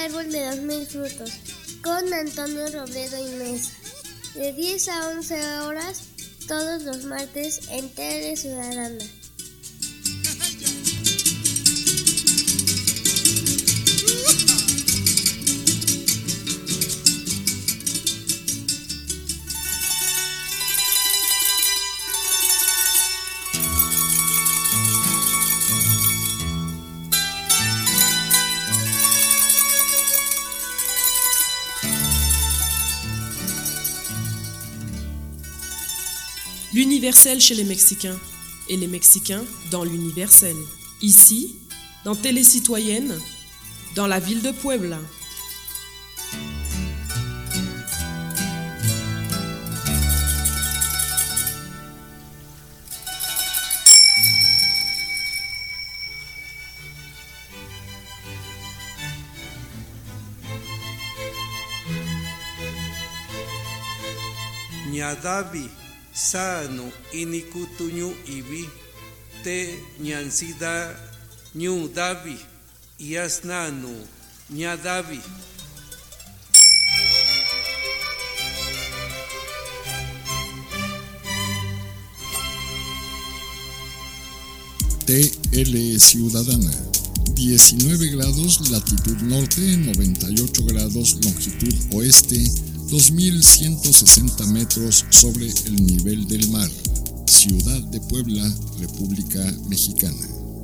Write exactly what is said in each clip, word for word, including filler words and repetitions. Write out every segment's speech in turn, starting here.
árbol de los mil frutos, con Antonio Robledo y Mesa, de diez a once horas, todos los martes en Tele Ciudadana. L'universel chez les Mexicains et les Mexicains dans l'universel. Ici, dans Télé Citoyenne, dans la ville de Puebla. Ñadavi sano inikutuñu ibi te ñansida ñu davi yasnanu ñadavi. T L Ciudadana, diecinueve grados latitud norte, noventa y ocho grados longitud oeste, dos mil ciento sesenta metros sobre el nivel del mar. Ciudad de Puebla, República Mexicana.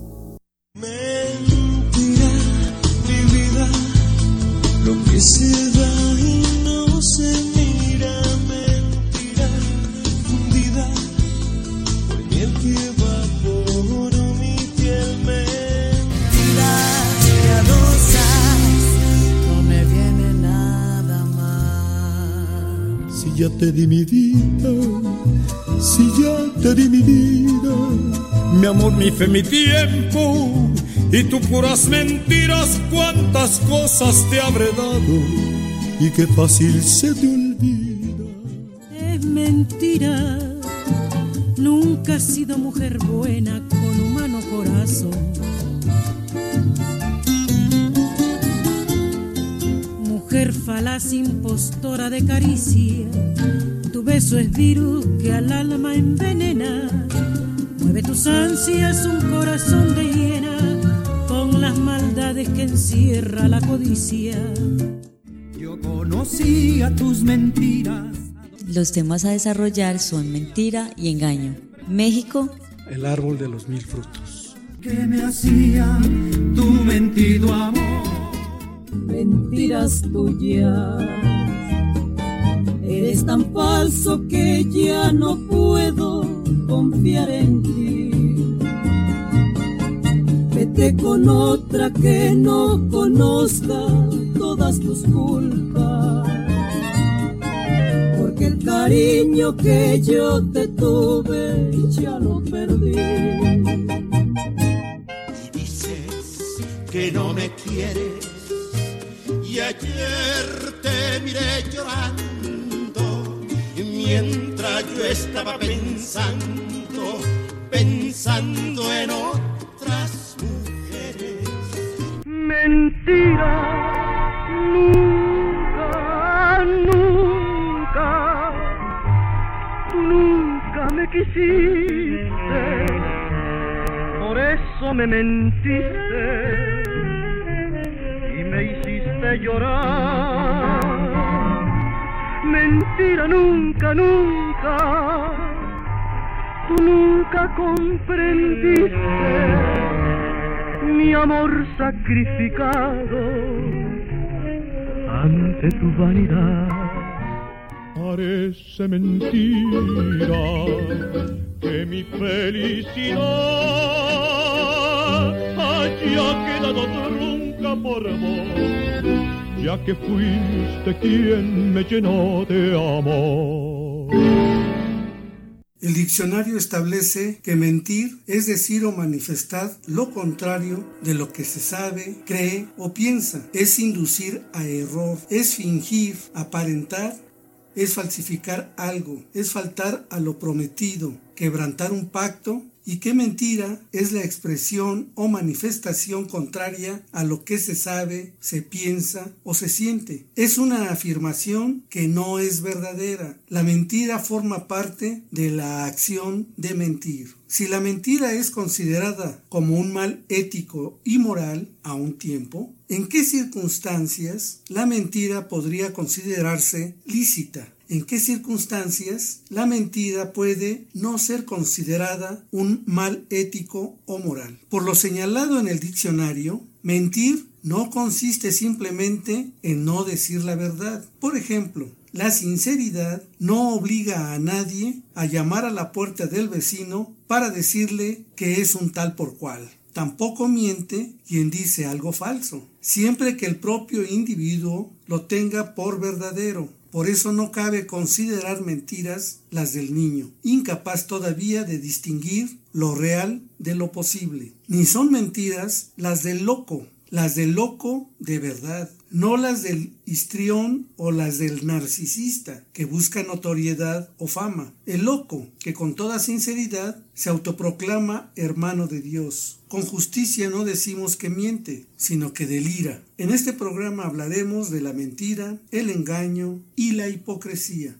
Mentira, mi vida, lo que se da y no se mira. Mentira, fundida por miel que evaporo mi piel. Mentiras piadosas, no me viene nada más. Si ya te di mi vida, si ya te di mi vida, mi amor, mi fe, mi tiempo, y tú puras mentiras, cuántas cosas te habré dado, y qué fácil se te olvida. Es mentira, nunca has sido mujer buena con humano corazón. Mujer falaz, impostora de caricia, tu beso es virus que al alma envenena. Mueve tus ansias un corazón de hiena con las maldades que encierra la codicia. Yo conocía tus mentiras. Los temas a desarrollar son mentira y engaño. México, el árbol de los mil frutos. ¿Qué me hacía tu mentido amor? Mentiras tuyas. Eres tan falso que ya no puedo confiar en ti. Vete con otra que no conozca todas tus culpas, porque el cariño que yo te tuve ya lo perdí. Y dices que no me quieres, y ayer te miré llorando, mientras yo estaba pensando, pensando en otras mujeres. Mentira, nunca, nunca, tú nunca me quisiste, por eso me mentiste y me hiciste llorar. Mentira, nunca, nunca, tú nunca comprendiste mi amor sacrificado ante tu vanidad. Parece mentira que mi felicidad haya quedado trunca por vos, ya que fuiste quien me llenó de amor. El diccionario establece que mentir es decir o manifestar lo contrario de lo que se sabe, cree o piensa. Es inducir a error, es fingir, aparentar, es falsificar algo, es faltar a lo prometido, quebrantar un pacto, y que mentira es la expresión o manifestación contraria a lo que se sabe, se piensa o se siente. Es una afirmación que no es verdadera. La mentira forma parte de la acción de mentir. Si la mentira es considerada como un mal ético y moral a un tiempo, ¿en qué circunstancias la mentira podría considerarse lícita? ¿En qué circunstancias la mentira puede no ser considerada un mal ético o moral? Por lo señalado en el diccionario, mentir no consiste simplemente en no decir la verdad. Por ejemplo, la sinceridad no obliga a nadie a llamar a la puerta del vecino para decirle que es un tal por cual. Tampoco miente quien dice algo falso, siempre que el propio individuo lo tenga por verdadero. Por eso no cabe considerar mentiras las del niño, incapaz todavía de distinguir lo real de lo posible. Ni son mentiras las del loco, las del loco de verdad, no las del histrión o las del narcisista que busca notoriedad o fama. El loco que con toda sinceridad se autoproclama hermano de Dios. Con justicia no decimos que miente, sino que delira. En este programa hablaremos de la mentira, el engaño y la hipocresía.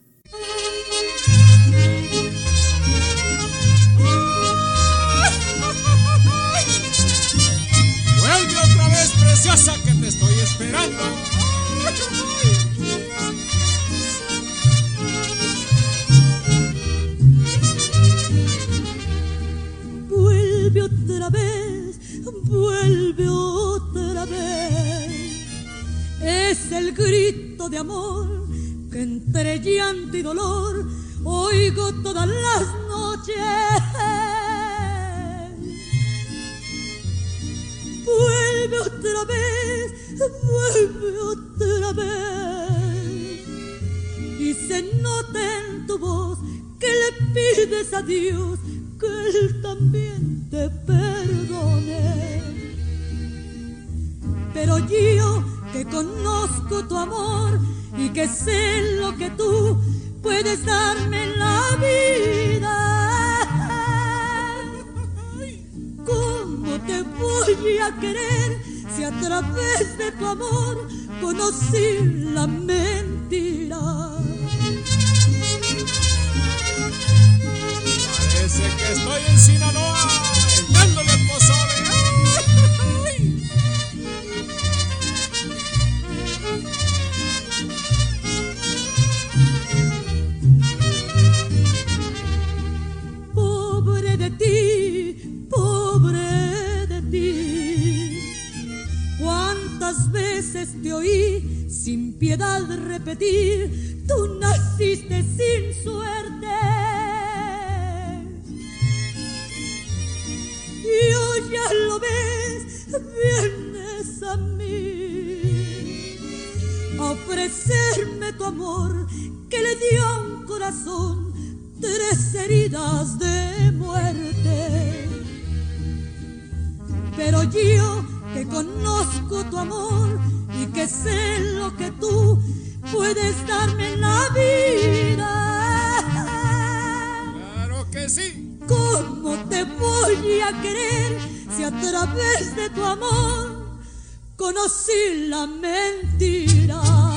Vuelve otra vez, preciosa, que te estoy esperando. Vuelve otra vez, vuelve otra vez. Es el grito de amor que entre llanto y dolor oigo todas las noches. Vuelve otra vez, vuelve otra vez. Y se nota en tu voz que le pides a Dios que Él también te perdone. Pero yo que conozco tu amor y que sé lo que tú puedes darme en la vida, ¿cómo te voy a querer si a través de tu amor conocí la mentira? Parece que estoy en Sinaloa, dándole pozole. ¡Ay! Pobre de ti, pobre de ti. Cuántas veces te oí sin piedad repetir: tú naciste sin suerte. Y hoy ya lo ves, vienes a mí a ofrecerme tu amor que le dio a un corazón tres heridas de muerte. Pero yo que conozco tu amor y que sé lo que tú puedes darme en la vida, ¡Claro que sí! ¿cómo te voy a querer si a través de tu amor conocí la mentira?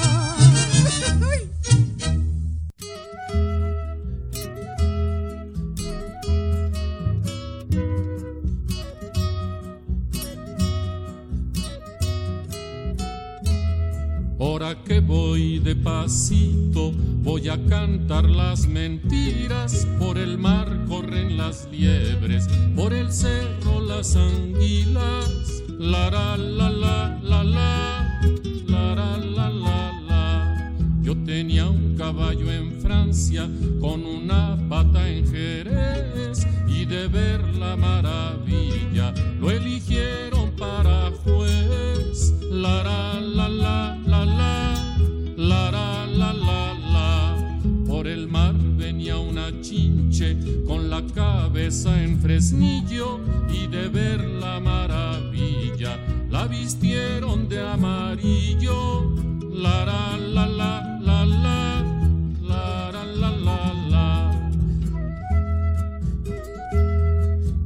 Ahora que voy de pasito, voy a cantar las mentiras. Por el mar corren las liebres, por el cerro las anguilas. La la la la la la, la la la la la. Yo tenía un caballo en Francia con una pata en Jerez, y de ver la maravilla lo eligieron para juez. La la la la la la, la la la la la. Por el mar venía una chinche con la cabeza en Fresnillo, y de ver la maravilla la vistieron de amarillo. La la la la la la, la la la la la.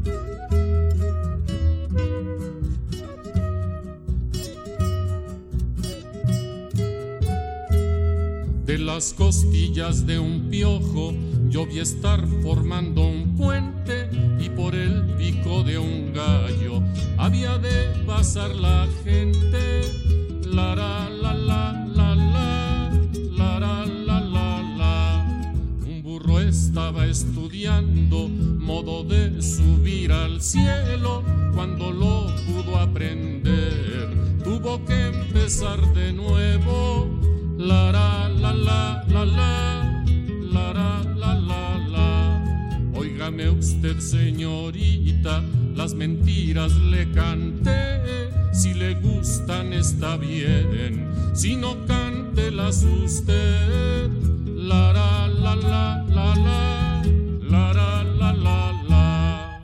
las costillas de un piojo yo vi estar formando un puente, y por el pico de un gallo había de pasar la gente. La la la la la la, la la la la la. Un burro estaba estudiando modo de subir al cielo. Cuando lo pudo aprender, tuvo que empezar de nuevo. La la la la la la, la la la la la. Óigame usted, señorita, las mentiras le canté. Si le gustan está bien, si no, cántelas usted. La la la la la la, la la la la la.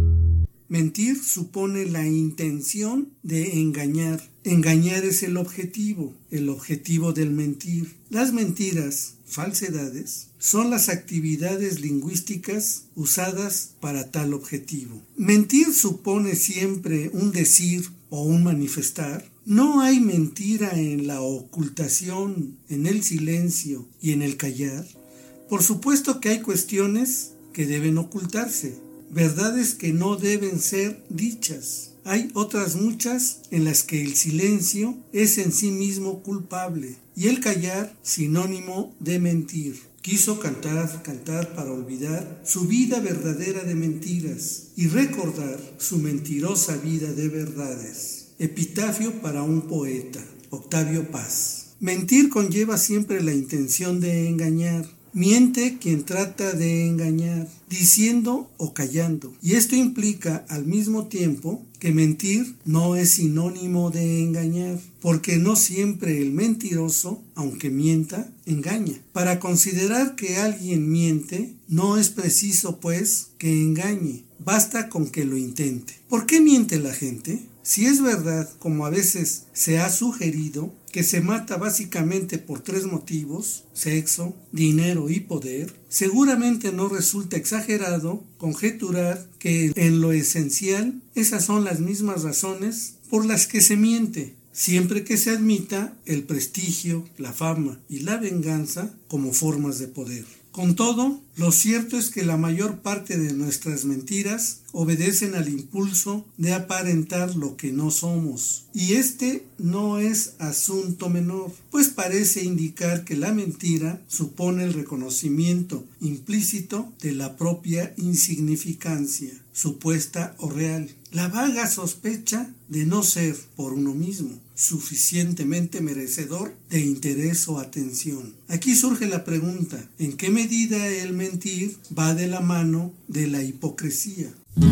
Mentir supone la intención de engañar. Engañar es el objetivo, el objetivo del mentir. Las mentiras, falsedades, son las actividades lingüísticas usadas para tal objetivo. Mentir supone siempre un decir o un manifestar. No hay mentira en la ocultación, en el silencio y en el callar. Por supuesto que hay cuestiones que deben ocultarse, verdades que no deben ser dichas. Hay otras muchas en las que el silencio es en sí mismo culpable y el callar sinónimo de mentir. Quiso cantar, cantar para olvidar su vida verdadera de mentiras y recordar su mentirosa vida de verdades. Epitafio para un poeta, Octavio Paz. Mentir conlleva siempre la intención de engañar. Miente quien trata de engañar, diciendo o callando. Y esto implica al mismo tiempo que mentir no es sinónimo de engañar, porque no siempre el mentiroso, aunque mienta, engaña. Para considerar que alguien miente, no es preciso, pues, que engañe. Basta con que lo intente. ¿Por qué miente la gente? Si es verdad, como a veces se ha sugerido, que se mata básicamente por tres motivos, sexo, dinero y poder, seguramente no resulta exagerado conjeturar que en lo esencial esas son las mismas razones por las que se miente, siempre que se admita el prestigio, la fama y la venganza como formas de poder. Con todo, lo cierto es que la mayor parte de nuestras mentiras obedecen al impulso de aparentar lo que no somos. Y este no es asunto menor, pues parece indicar que la mentira supone el reconocimiento implícito de la propia insignificancia, supuesta o real. La vaga sospecha de no ser, por uno mismo, suficientemente merecedor de interés o atención. Aquí surge la pregunta, ¿en qué medida el mentir va de la mano de la hipocresía?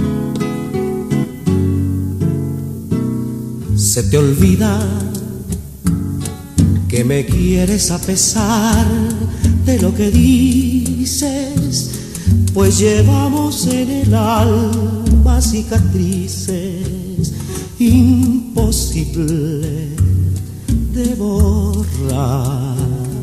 Se te olvida que me quieres a pesar de lo que dices, pues llevamos en el alma cicatrices imposible de borrar.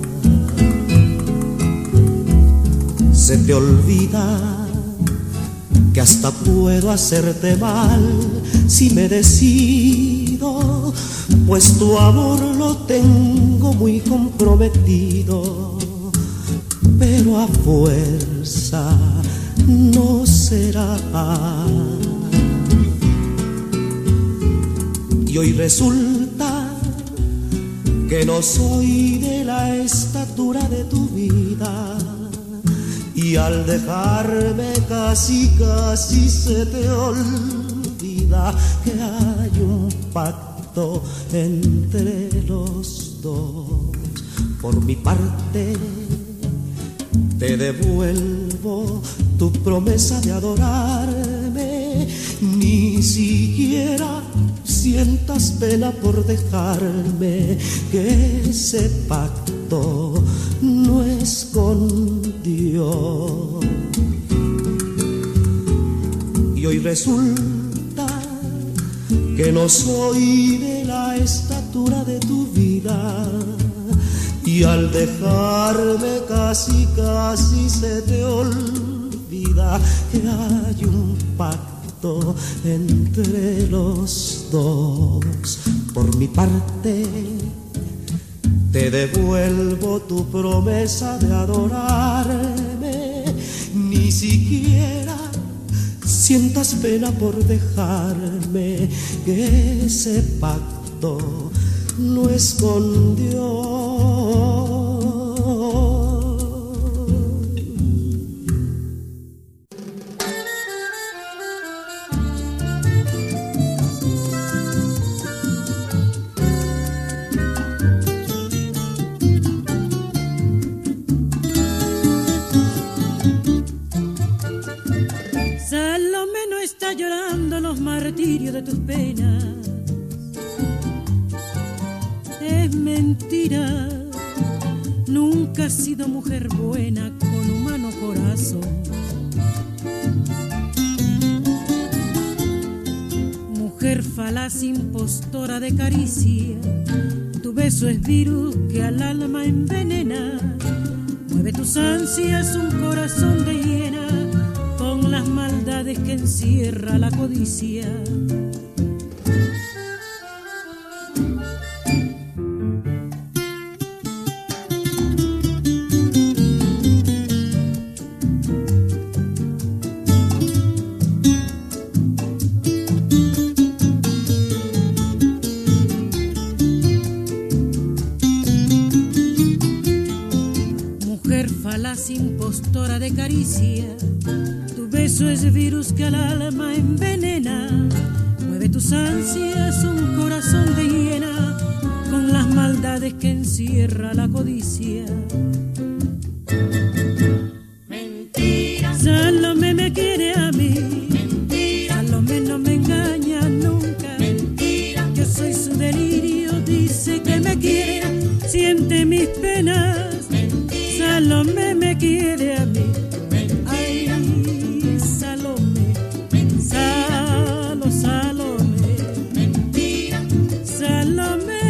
Se te olvida que hasta puedo hacerte mal si me decido, pues tu amor lo tengo muy comprometido, pero a fuerza no será. Y hoy resulta que no soy de la estatura de tu vida, y al dejarme casi, casi se te olvida que hay un pacto entre los dos. Por mi parte te devuelvo tu promesa de adorarme, ni siquiera sientas pena por dejarme, que ese pacto no es con Dios. Y hoy resulta que no soy de la estatura de tu vida, y al dejarme casi, casi se te olvida que hay un pacto entre los dos. Por mi parte te devuelvo tu promesa de adorarme. Ni siquiera sientas pena por dejarme, que ese pacto no es con Dios. Salomé no está llorando los martirios de tus penas. Es mentira, nunca has sido mujer buena con humano corazón. Mujer falaz, impostora de caricia, tu beso es virus que al alma envenena. Mueve tus ansias un corazón de hiena con las maldades que encierra la codicia. Impostora de caricia, tu beso es virus que al alma envenena. Mueve tus ansias un corazón de hiena con las maldades que encierra la codicia. Mentira. Salomé me quiere a mí. Mentira. Salomé no me engaña nunca. Mentira. Yo soy su delirio, dice que me quiere, siente mis penas. Salomé me quiere a mí. Ay, Salomé, Salo, Salomé, mentira, Salomé,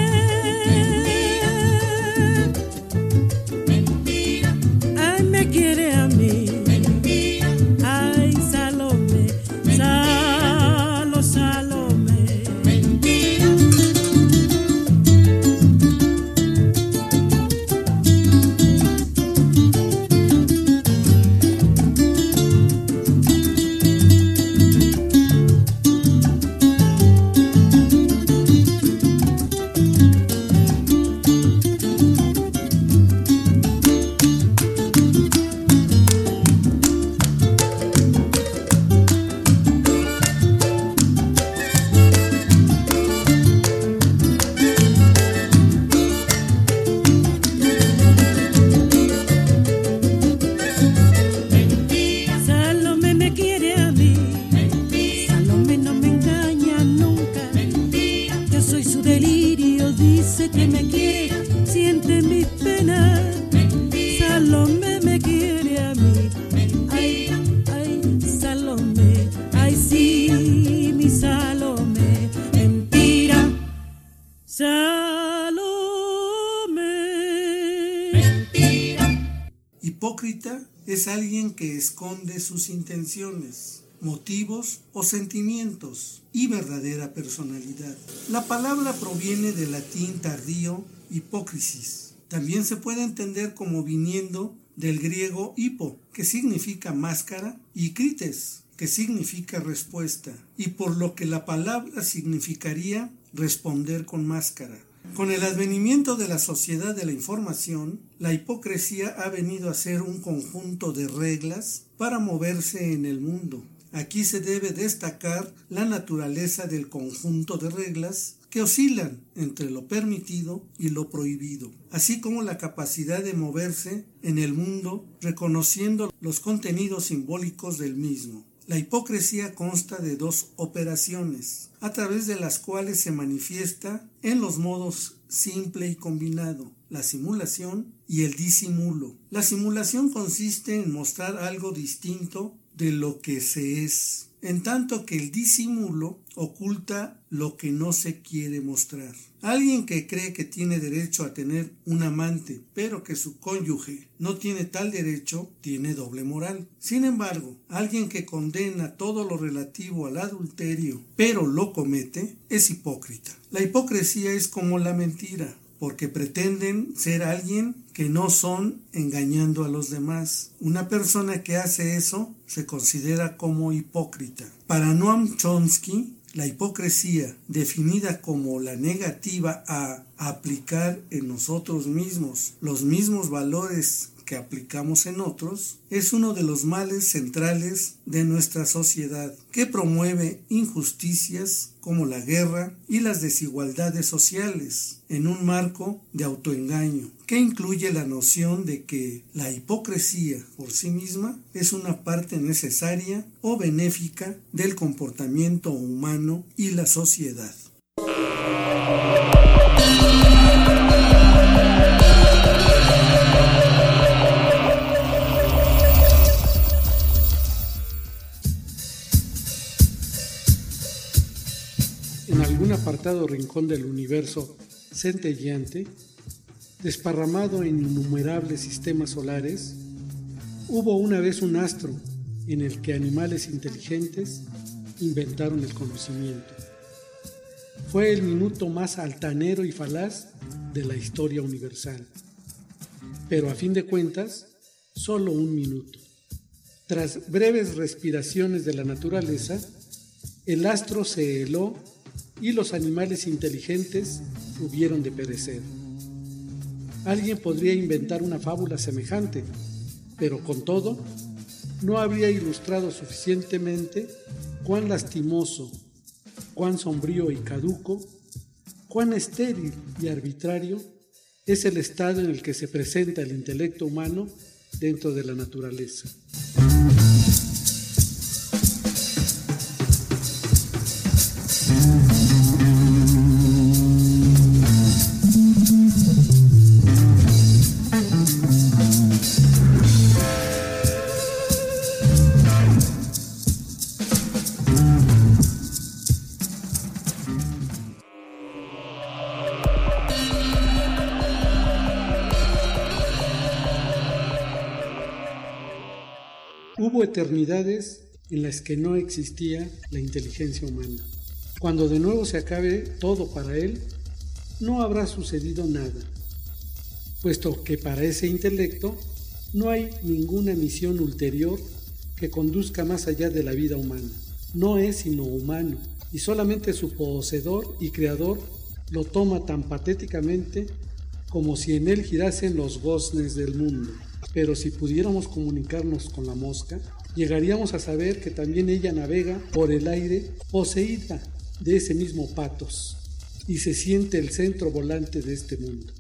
mentira, ay, me quiere a mí, mentira, ay, Salomé, Salo, Salomé, mentira. Hipócrita es alguien que esconde sus intenciones, motivos o sentimientos y verdadera personalidad. La palabra proviene del latín tardío hipócrisis. También se puede entender como viniendo del griego hipo, que significa máscara, y krites, que significa respuesta, y por lo que la palabra significaría responder con máscara. Con el advenimiento de la sociedad de la información, la hipocresía ha venido a ser un conjunto de reglas para moverse en el mundo. Aquí se debe destacar la naturaleza del conjunto de reglas que oscilan entre lo permitido y lo prohibido, así como la capacidad de moverse en el mundo reconociendo los contenidos simbólicos del mismo. La hipocresía consta de dos operaciones, a través de las cuales se manifiesta en los modos simple y combinado, la simulación y el disimulo. La simulación consiste en mostrar algo distinto de lo que se es, en tanto que el disimulo oculta lo que no se quiere mostrar. Alguien que cree que tiene derecho a tener un amante, pero que su cónyuge no tiene tal derecho, tiene doble moral. Sin embargo, alguien que condena todo lo relativo al adulterio, pero lo comete, es hipócrita. La hipocresía es como la mentira. porque pretenden ser alguien que no son, engañando a los demás. Una persona que hace eso se considera como hipócrita. Para Noam Chomsky, la hipocresía, definida como la negativa a aplicar en nosotros mismos los mismos valores que aplicamos en otros, es uno de los males centrales de nuestra sociedad, que promueve injusticias como la guerra y las desigualdades sociales en un marco de autoengaño, que incluye la noción de que la hipocresía por sí misma es una parte necesaria o benéfica del comportamiento humano y la sociedad. En algún apartado rincón del universo centelleante, desparramado en innumerables sistemas solares, hubo una vez un astro en el que animales inteligentes inventaron el conocimiento. Fue el minuto más altanero y falaz de la historia universal. Pero a fin de cuentas, solo un minuto. Tras breves respiraciones de la naturaleza, el astro se heló y los animales inteligentes hubieron de perecer. Alguien podría inventar una fábula semejante, pero con todo, no habría ilustrado suficientemente cuán lastimoso, cuán sombrío y caduco, cuán estéril y arbitrario es el estado en el que se presenta el intelecto humano dentro de la naturaleza. Hubo eternidades en las que no existía la inteligencia humana. Cuando de nuevo se acabe todo para él, no habrá sucedido nada, puesto que para ese intelecto no hay ninguna misión ulterior que conduzca más allá de la vida humana. No es sino humano, y solamente su poseedor y creador lo toma tan patéticamente como si en él girasen los goznes del mundo. Pero si pudiéramos comunicarnos con la mosca, llegaríamos a saber que también ella navega por el aire poseída de ese mismo patos y se siente el centro volante de este mundo.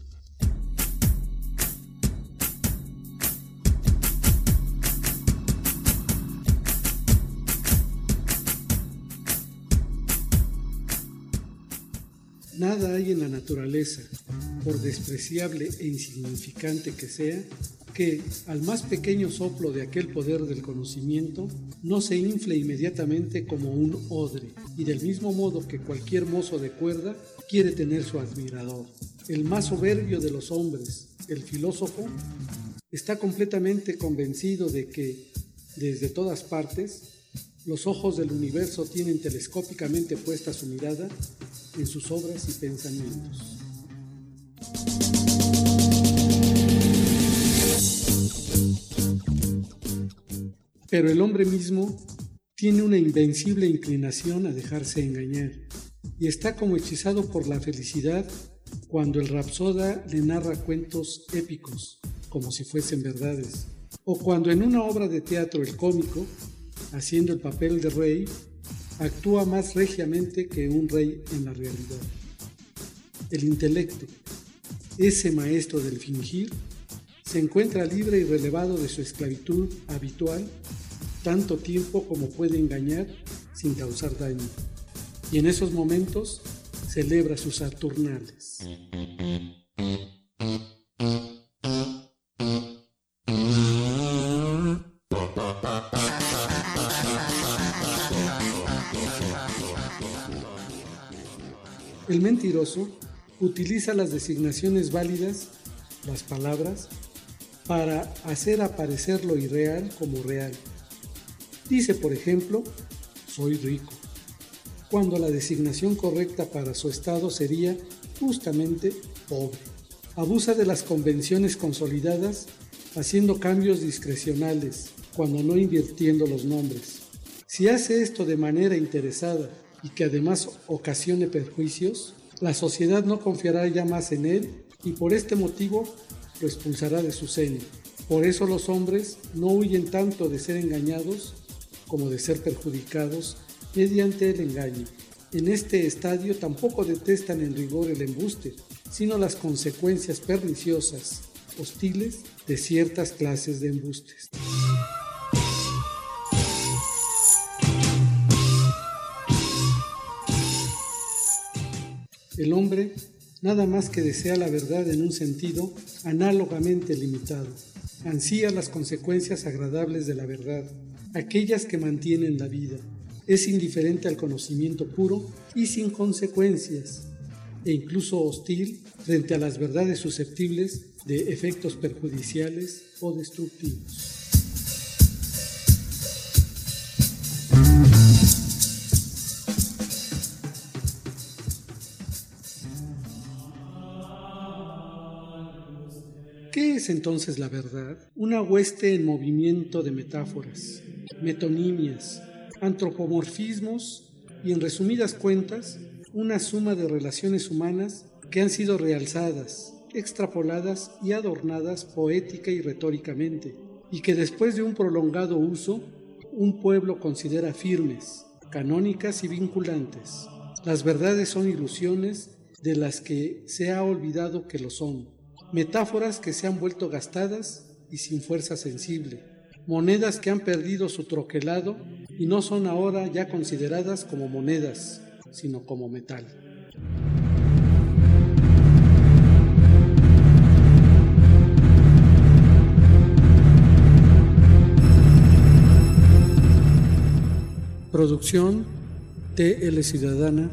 Nada hay en la naturaleza, por despreciable e insignificante que sea, que, al más pequeño soplo de aquel poder del conocimiento, no se infle inmediatamente como un odre, y del mismo modo que cualquier mozo de cuerda quiere tener su admirador. El más soberbio de los hombres, el filósofo, está completamente convencido de que, desde todas partes, los ojos del universo tienen telescópicamente puesta su mirada en sus obras y pensamientos. Pero el hombre mismo tiene una invencible inclinación a dejarse engañar y está como hechizado por la felicidad cuando el rapsoda le narra cuentos épicos como si fuesen verdades, o cuando en una obra de teatro el cómico, haciendo el papel de rey, actúa más regiamente que un rey en la realidad. El intelecto, ese maestro del fingir, se encuentra libre y relevado de su esclavitud habitual tanto tiempo como puede engañar sin causar daño, y en esos momentos celebra sus Saturnales. El mentiroso utiliza las designaciones válidas, las palabras, para hacer aparecer lo irreal como real. Dice, por ejemplo, soy rico, cuando la designación correcta para su estado sería justamente pobre. Abusa de las convenciones consolidadas, haciendo cambios discrecionales, cuando no invirtiendo los nombres. Si hace esto de manera interesada y que además ocasione perjuicios, la sociedad no confiará ya más en él y por este motivo lo expulsará de su seno. Por eso los hombres no huyen tanto de ser engañados como de ser perjudicados mediante el engaño. En este estadio tampoco detestan en rigor el embuste, sino las consecuencias perniciosas, hostiles de ciertas clases de embustes. El hombre nada más que desea la verdad en un sentido análogamente limitado. Ansía las consecuencias agradables de la verdad, aquellas que mantienen la vida. Es indiferente al conocimiento puro y sin consecuencias, e incluso hostil frente a las verdades susceptibles de efectos perjudiciales o destructivos. ¿Qué es entonces la verdad? Una hueste en movimiento de metáforas, metonimias, antropomorfismos y, en resumidas cuentas, una suma de relaciones humanas que han sido realzadas, extrapoladas y adornadas poética y retóricamente, y que después de un prolongado uso, un pueblo considera firmes, canónicas y vinculantes. Las verdades son ilusiones de las que se ha olvidado que lo son. Metáforas que se han vuelto gastadas y sin fuerza sensible, monedas que han perdido su troquelado y no son ahora ya consideradas como monedas, sino como metal. Producción T L Ciudadana.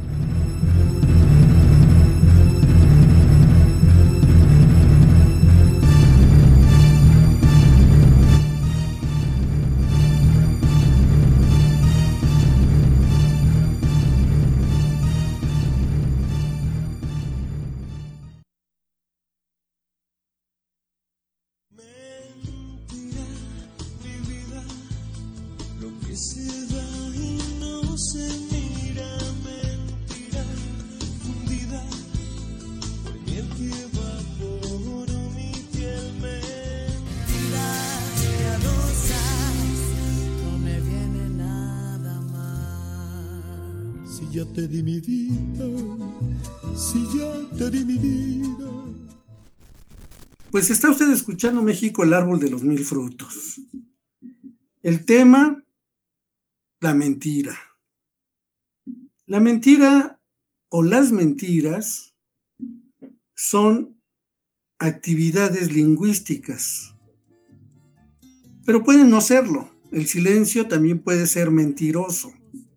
Ya te di mi vida, si ya te di mi vida. Pues está usted escuchando México, el árbol de los mil frutos. El tema, la mentira. La mentira o las mentiras son actividades lingüísticas, pero pueden no serlo. El silencio también puede ser mentiroso.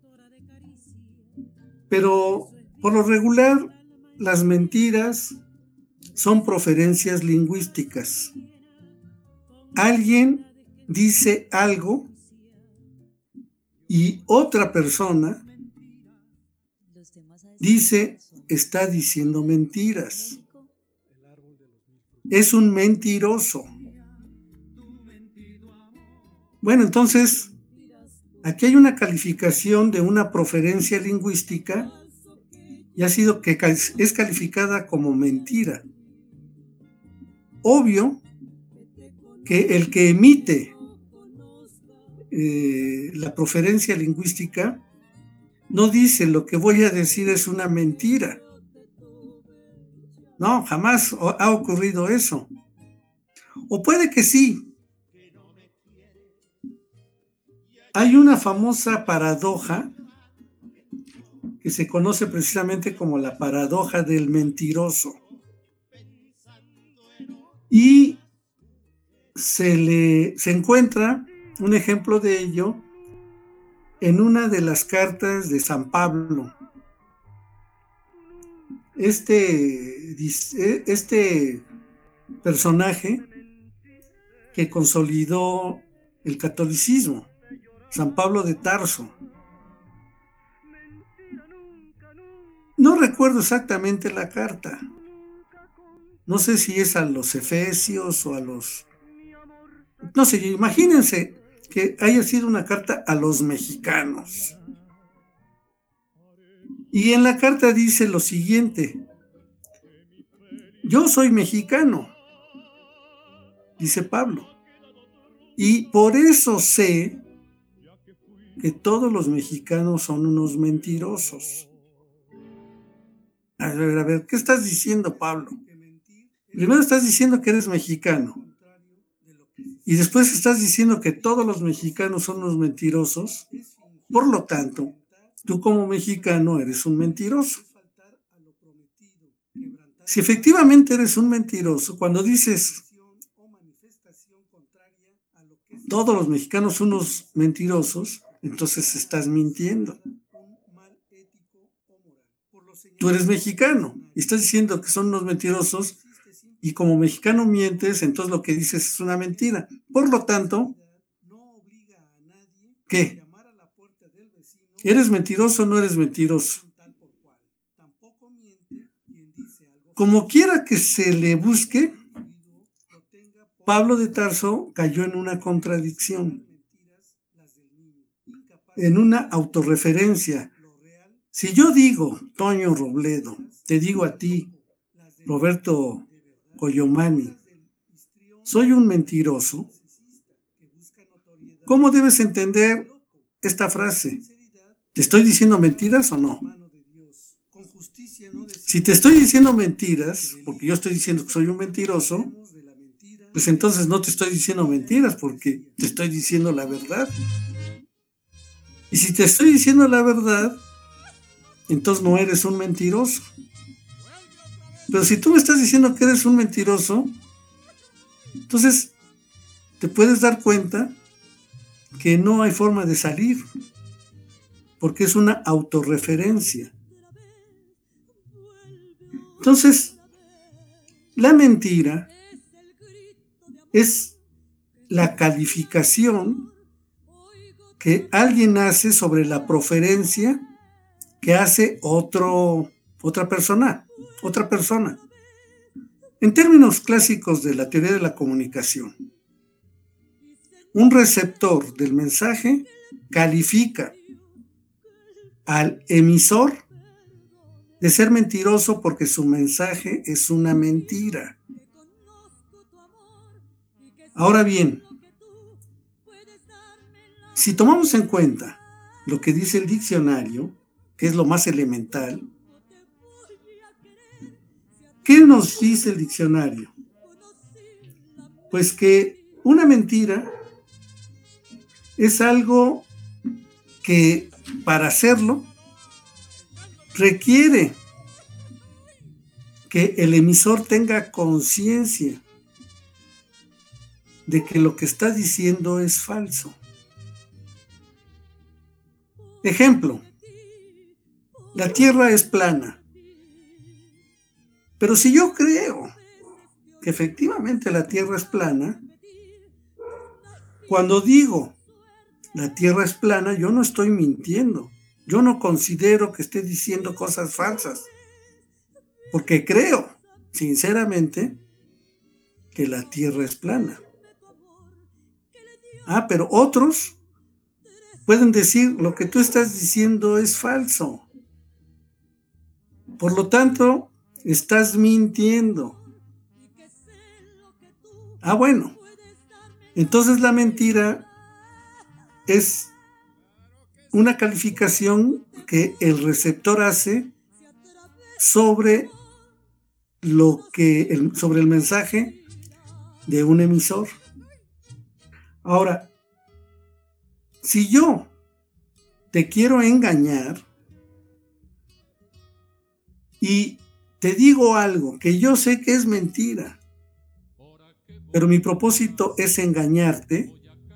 Pero por lo regular, las mentiras son proferencias lingüísticas. Alguien dice algo y otra persona dice, está diciendo mentiras. Es un mentiroso. Bueno, entonces, aquí hay una calificación de una proferencia lingüística y ha sido que es calificada como mentira. Obvio que el que emite eh, la proferencia lingüística no dice lo que voy a decir es una mentira. No, jamás ha ocurrido eso. O puede que sí. Hay una famosa paradoja que se conoce precisamente como la paradoja del mentiroso. Y se le se encuentra un ejemplo de ello en una de las cartas de San Pablo. Este, este personaje que consolidó el catolicismo, San Pablo de Tarso. No recuerdo exactamente la carta, no sé si es a los efesios o a los, no sé, imagínense que haya sido una carta a los mexicanos. Y en la carta dice lo siguiente: yo soy mexicano, dice Pablo, y por eso sé que todos los mexicanos son unos mentirosos. A ver, a ver, ¿qué estás diciendo, Pablo? Primero estás diciendo que eres mexicano, y después estás diciendo que todos los mexicanos son unos mentirosos. Por lo tanto, tú como mexicano eres un mentiroso. Si efectivamente eres un mentiroso, cuando dices todos los mexicanos son unos mentirosos, entonces estás mintiendo. Tú eres mexicano y estás diciendo que son unos mentirosos, y como mexicano mientes, entonces lo que dices es una mentira. Por lo tanto, ¿qué? ¿Eres mentiroso o no eres mentiroso? Como quiera que se le busque, Pablo de Tarso cayó en una contradicción, en una autorreferencia. Si yo digo, Toño Robledo, te digo a ti, Roberto Coyomani, soy un mentiroso, ¿cómo debes entender esta frase? ¿Te estoy diciendo mentiras o no? Si te estoy diciendo mentiras, porque yo estoy diciendo que soy un mentiroso, pues entonces no te estoy diciendo mentiras, porque te estoy diciendo la verdad. Y si te estoy diciendo la verdad, entonces no eres un mentiroso. Pero si tú me estás diciendo que eres un mentiroso, entonces te puedes dar cuenta que no hay forma de salir, porque es una autorreferencia. Entonces, la mentira es la calificación que alguien hace sobre la proferencia que hace otro, otra persona, otra persona. En términos clásicos de la teoría de la comunicación, un receptor del mensaje califica al emisor de ser mentiroso porque su mensaje es una mentira. Ahora bien, si tomamos en cuenta lo que dice el diccionario, que es lo más elemental, ¿qué nos dice el diccionario? Pues que una mentira es algo que para hacerlo requiere que el emisor tenga conciencia de que lo que está diciendo es falso. Ejemplo, la Tierra es plana. Pero si yo creo que efectivamente la Tierra es plana, cuando digo la Tierra es plana, yo no estoy mintiendo. Yo no considero que esté diciendo cosas falsas, porque creo, sinceramente, que la Tierra es plana. Ah, pero otros pueden decir lo que tú estás diciendo es falso. Por lo tanto, estás mintiendo. Ah, bueno. Entonces la mentira es una calificación que el receptor hace sobre lo que el, sobre el mensaje de un emisor. Ahora, si yo te quiero engañar y te digo algo que yo sé que es mentira, pero mi propósito es engañarte,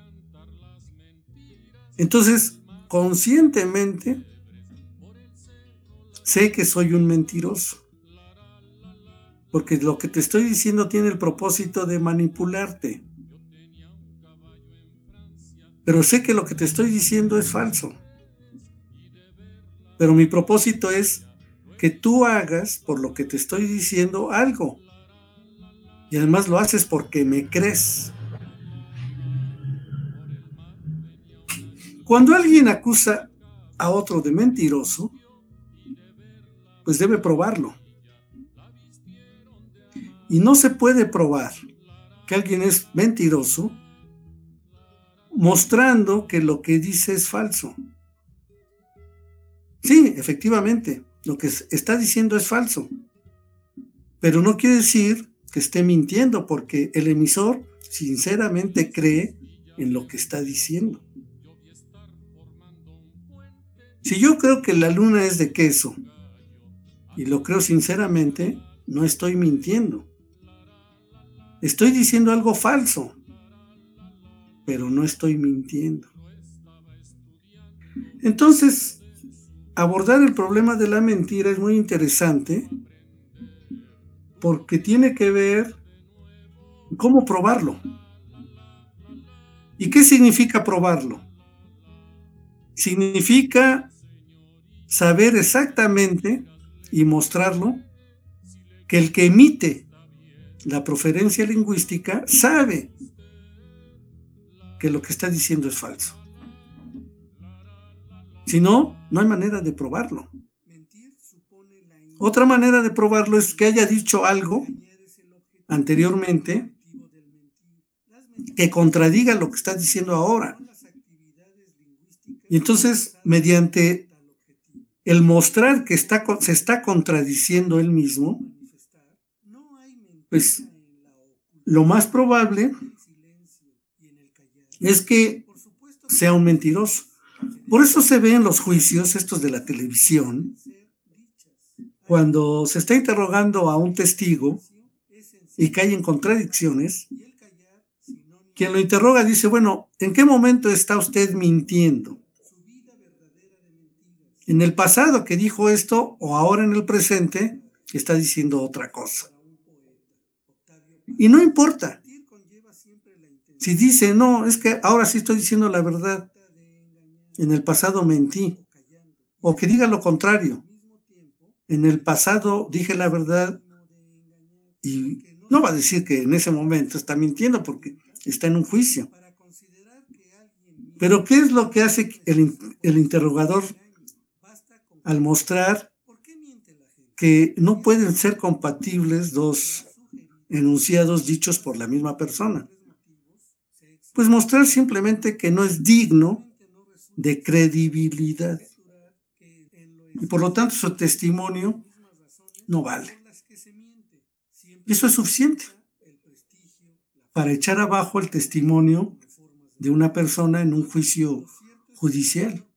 entonces conscientemente sé que soy un mentiroso, porque lo que te estoy diciendo tiene el propósito de manipularte, pero sé que lo que te estoy diciendo es falso, pero mi propósito es que tú hagas por lo que te estoy diciendo algo, Y además lo haces porque me crees. Cuando alguien acusa a otro de mentiroso, pues debe probarlo. Y no se puede probar que alguien es mentiroso mostrando que lo que dice es falso. Sí, efectivamente, lo que está diciendo es falso, pero no quiere decir que esté mintiendo, porque el emisor sinceramente cree en lo que está diciendo. Si yo creo que la luna es de queso, y lo creo sinceramente, no estoy mintiendo. Estoy diciendo algo falso, pero no estoy mintiendo. Entonces, abordar el problema de la mentira es muy interesante porque tiene que ver cómo probarlo. ¿Y qué significa probarlo? Significa saber exactamente y mostrarlo que el que emite la proferencia lingüística sabe que lo que está diciendo es falso. Si no, no hay manera de probarlo. Otra manera de probarlo es que haya dicho algo anteriormente que contradiga lo que está diciendo ahora. Y entonces, mediante el mostrar que está, se está contradiciendo él mismo, pues lo más probable es que sea un mentiroso. Por eso se ve en los juicios, estos de la televisión, cuando se está interrogando a un testigo y cae en contradicciones, quien lo interroga dice, bueno, ¿en qué momento está usted mintiendo? ¿En el pasado que dijo esto o ahora en el presente que está diciendo otra cosa? Y no importa. Si dice, no, es que ahora sí estoy diciendo la verdad, en el pasado mentí, o que diga lo contrario, en el pasado dije la verdad, y no va a decir que en ese momento está mintiendo porque está en un juicio. Pero ¿qué es lo que hace el, el interrogador al mostrar que no pueden ser compatibles dos enunciados dichos por la misma persona? Pues mostrar simplemente que no es digno de credibilidad. Y por lo tanto su testimonio no vale. Y eso es suficiente para echar abajo el testimonio de una persona en un juicio judicial.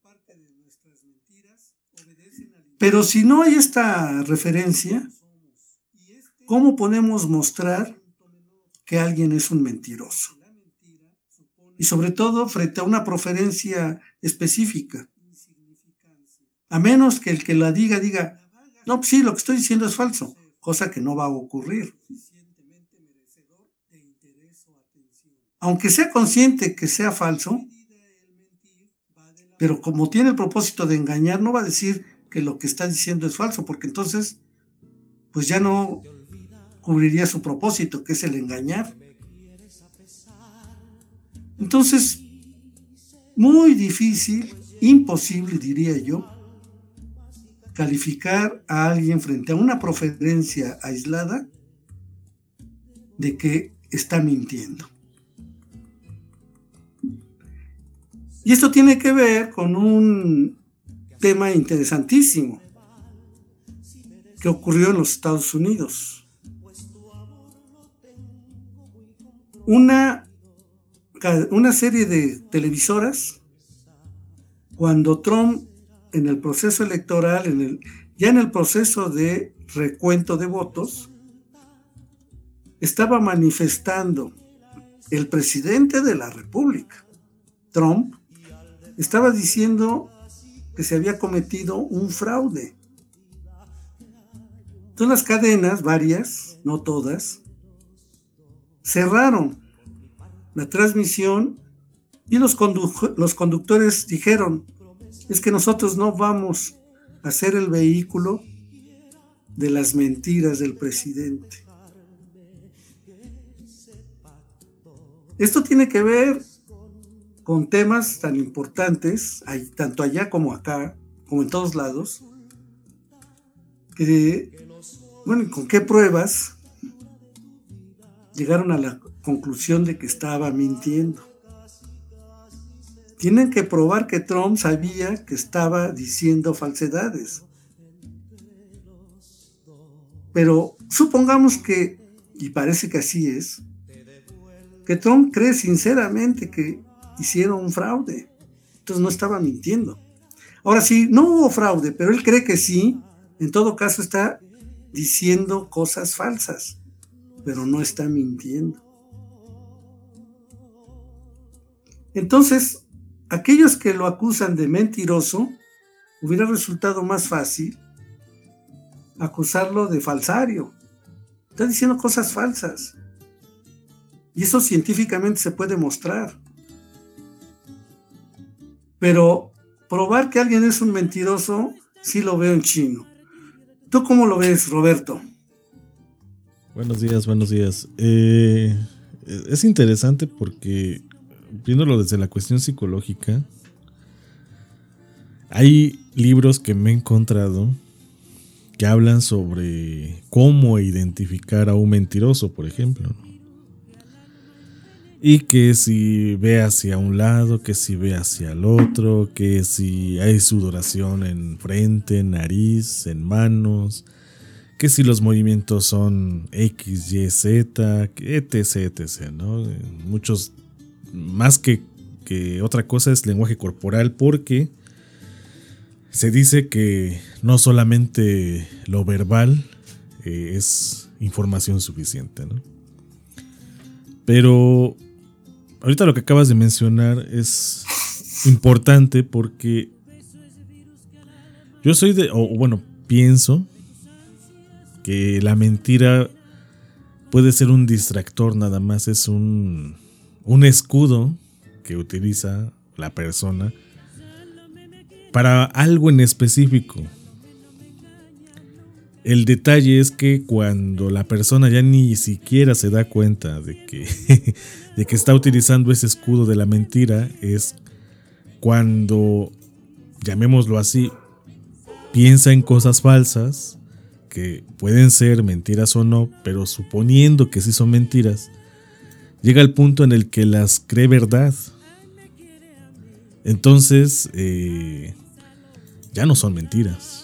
Pero si no hay esta referencia, ¿cómo podemos mostrar que alguien es un mentiroso? Y sobre todo frente a una proferencia específica. A menos que el que la diga, diga, no, pues sí, lo que estoy diciendo es falso, cosa que no va a ocurrir. Aunque sea consciente que sea falso, pero como tiene el propósito de engañar, no va a decir que lo que está diciendo es falso, porque entonces, pues ya no cubriría su propósito, que es el engañar. Entonces, muy difícil, imposible, diría yo, calificar a alguien frente a una proferencia aislada de que está mintiendo. Y esto tiene que ver con un tema interesantísimo que ocurrió en los Estados Unidos. Una Una serie de televisoras, cuando Trump en el proceso electoral, en el, ya en el proceso de recuento de votos, estaba manifestando el presidente de la República, Trump, estaba diciendo que se había cometido un fraude. Entonces las cadenas, varias, no todas, cerraron la transmisión y los, condu- los conductores dijeron, es que nosotros no vamos a ser el vehículo de las mentiras del presidente. Esto tiene que ver con temas tan importantes, tanto allá como acá, como en todos lados, que, bueno, ¿con qué pruebas llegaron a la conclusión de que estaba mintiendo? Tienen que probar que Trump sabía que estaba diciendo falsedades. Pero supongamos que, y parece que así es, que Trump cree sinceramente que hicieron un fraude. Entonces no estaba mintiendo. Ahora sí, no hubo fraude, pero él cree que sí. En todo caso está diciendo cosas falsas, pero no está mintiendo. Entonces, aquellos que lo acusan de mentiroso, hubiera resultado más fácil acusarlo de falsario. Está diciendo cosas falsas. Y eso científicamente se puede mostrar. Pero probar que alguien es un mentiroso, sí lo veo en chino. ¿Tú cómo lo ves, Roberto? Buenos días, buenos días. Eh, es interesante porque, viéndolo desde la cuestión psicológica, hay libros que me he encontrado que hablan sobre cómo identificar a un mentiroso, por ejemplo. Y que si ve hacia un lado, que si ve hacia el otro, que si hay sudoración en frente, en nariz, en manos, que si los movimientos son X, Y, Z, etc, etc, ¿no? Muchos, más que, que otra cosa es lenguaje corporal, porque se dice que no solamente lo verbal eh, es información suficiente, ¿no? Pero ahorita lo que acabas de mencionar es importante porque yo soy de, o bueno, pienso que la mentira puede ser un distractor nada más, es un, un escudo que utiliza la persona para algo en específico. El detalle es que cuando la persona ya ni siquiera se da cuenta de que, de que está utilizando ese escudo de la mentira, es cuando, llamémoslo así, piensa en cosas falsas, que pueden ser mentiras o no, pero suponiendo que sí son mentiras, llega al punto en el que las cree verdad. Entonces, eh, ya no son mentiras.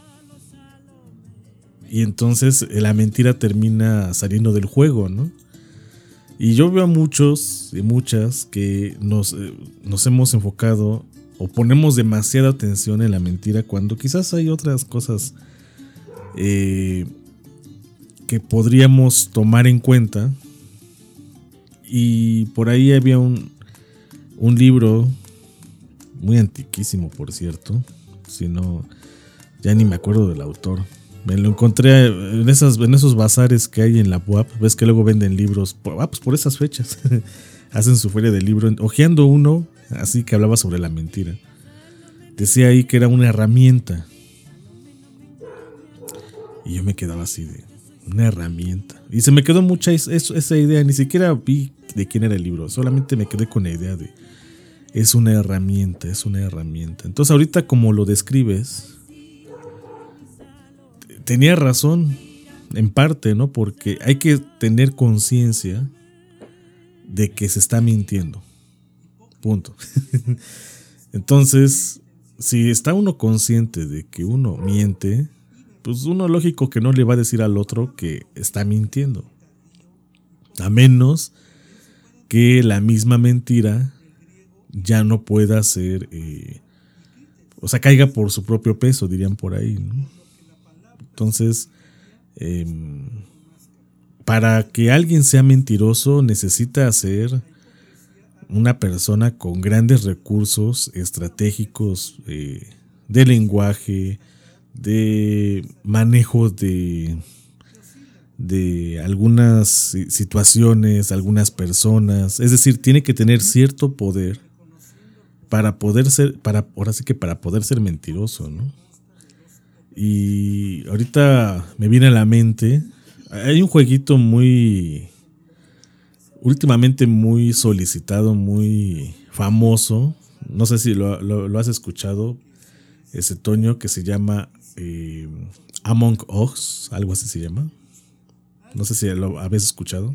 Y entonces la mentira termina saliendo del juego, ¿no? Y yo veo a muchos y muchas que nos, eh, nos hemos enfocado o ponemos demasiada atención en la mentira cuando quizás hay otras cosas eh, que podríamos tomar en cuenta. Y por ahí había un, un libro muy antiquísimo, por cierto, si no, ya ni me acuerdo del autor. Me lo encontré en, esas, en esos bazares que hay en la U A P. Ves que luego venden libros. Ah, pues por esas fechas. Hacen su feria de libro. Ojeando uno, así que hablaba sobre la mentira. Decía ahí que era una herramienta. Y yo me quedaba así de una herramienta. Y se me quedó mucha es, es, esa idea. Ni siquiera vi de quién era el libro. Solamente me quedé con la idea de es una herramienta, es una herramienta. Entonces ahorita como lo describes, tenía razón en parte, ¿no? Porque hay que tener conciencia de que se está mintiendo. Punto. Entonces, si está uno consciente de que uno miente, pues uno lógico que no le va a decir al otro que está mintiendo. A menos que la misma mentira ya no pueda ser, eh, o sea, caiga por su propio peso, dirían por ahí, ¿no? Entonces, eh, para que alguien sea mentiroso necesita ser una persona con grandes recursos estratégicos eh, de lenguaje, de manejo de, de algunas situaciones, algunas personas. Es decir, tiene que tener cierto poder para poder ser, para, ahora sí que para poder ser mentiroso, ¿no? Y ahorita me viene a la mente, hay un jueguito muy últimamente muy solicitado, muy famoso. No sé si lo, lo, lo has escuchado, ese Toño, que se llama eh, Among Us, algo así se llama. No sé si lo habéis escuchado.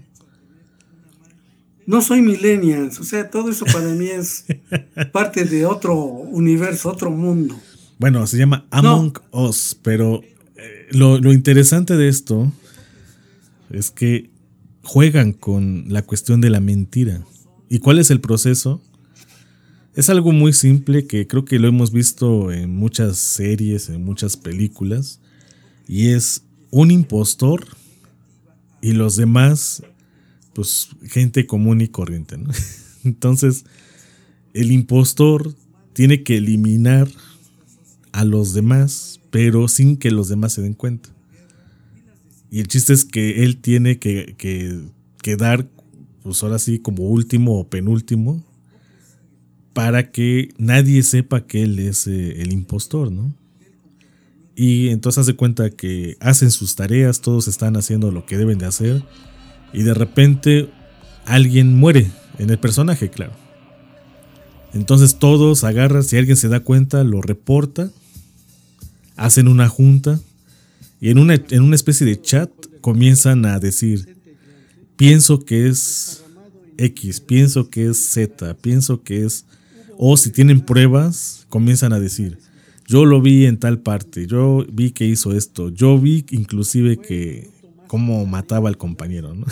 No soy millennials, o sea, todo eso para mí es parte de otro universo, otro mundo. Bueno, se llama Among no. Us, pero eh, lo, lo interesante de esto es que juegan con la cuestión de la mentira. ¿Y cuál es el proceso? Es algo muy simple que creo que lo hemos visto en muchas series, en muchas películas, y es un impostor y los demás, pues gente común y corriente, ¿no? Entonces, el impostor tiene que eliminar a los demás, pero sin que los demás se den cuenta. Y el chiste es que él tiene que, que quedar, pues ahora sí, como último o penúltimo, para que nadie sepa que él es eh, el impostor, ¿no? Y entonces hace cuenta que hacen sus tareas, todos están haciendo lo que deben de hacer, y de repente alguien muere en el personaje, claro. Entonces todos agarran, si alguien se da cuenta, lo reporta, hacen una junta, y en una, en una especie de chat comienzan a decir: pienso que es X, pienso que es Z, pienso que es... O si tienen pruebas, comienzan a decir: yo lo vi en tal parte, yo vi que hizo esto, yo vi inclusive que cómo mataba al compañero, ¿no?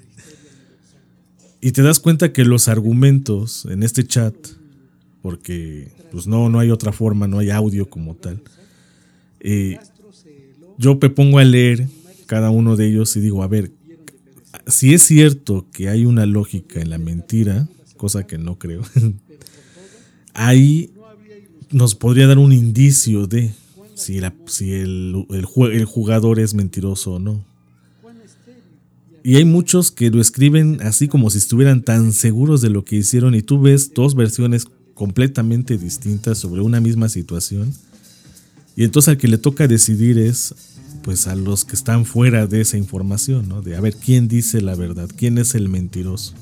Y te das cuenta que los argumentos en este chat, porque pues no, no hay otra forma, no hay audio como tal, eh, yo me pongo a leer cada uno de ellos y digo, a ver, si es cierto que hay una lógica en la mentira, cosa que no creo, ahí nos podría dar un indicio de si, la, si el, el, el jugador es mentiroso o no. Y hay muchos que lo escriben así como si estuvieran tan seguros de lo que hicieron, y tú ves dos versiones completamente distintas sobre una misma situación, y entonces al que le toca decidir es pues a los que están fuera de esa información, ¿no? De a ver quién dice la verdad, quién es el mentiroso.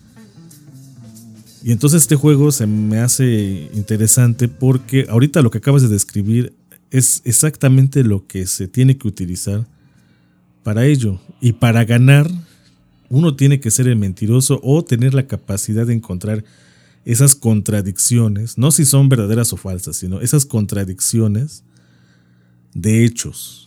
Y entonces este juego se me hace interesante porque ahorita lo que acabas de describir es exactamente lo que se tiene que utilizar para ello. Y para ganar, uno tiene que ser el mentiroso o tener la capacidad de encontrar esas contradicciones, no si son verdaderas o falsas, sino esas contradicciones de hechos.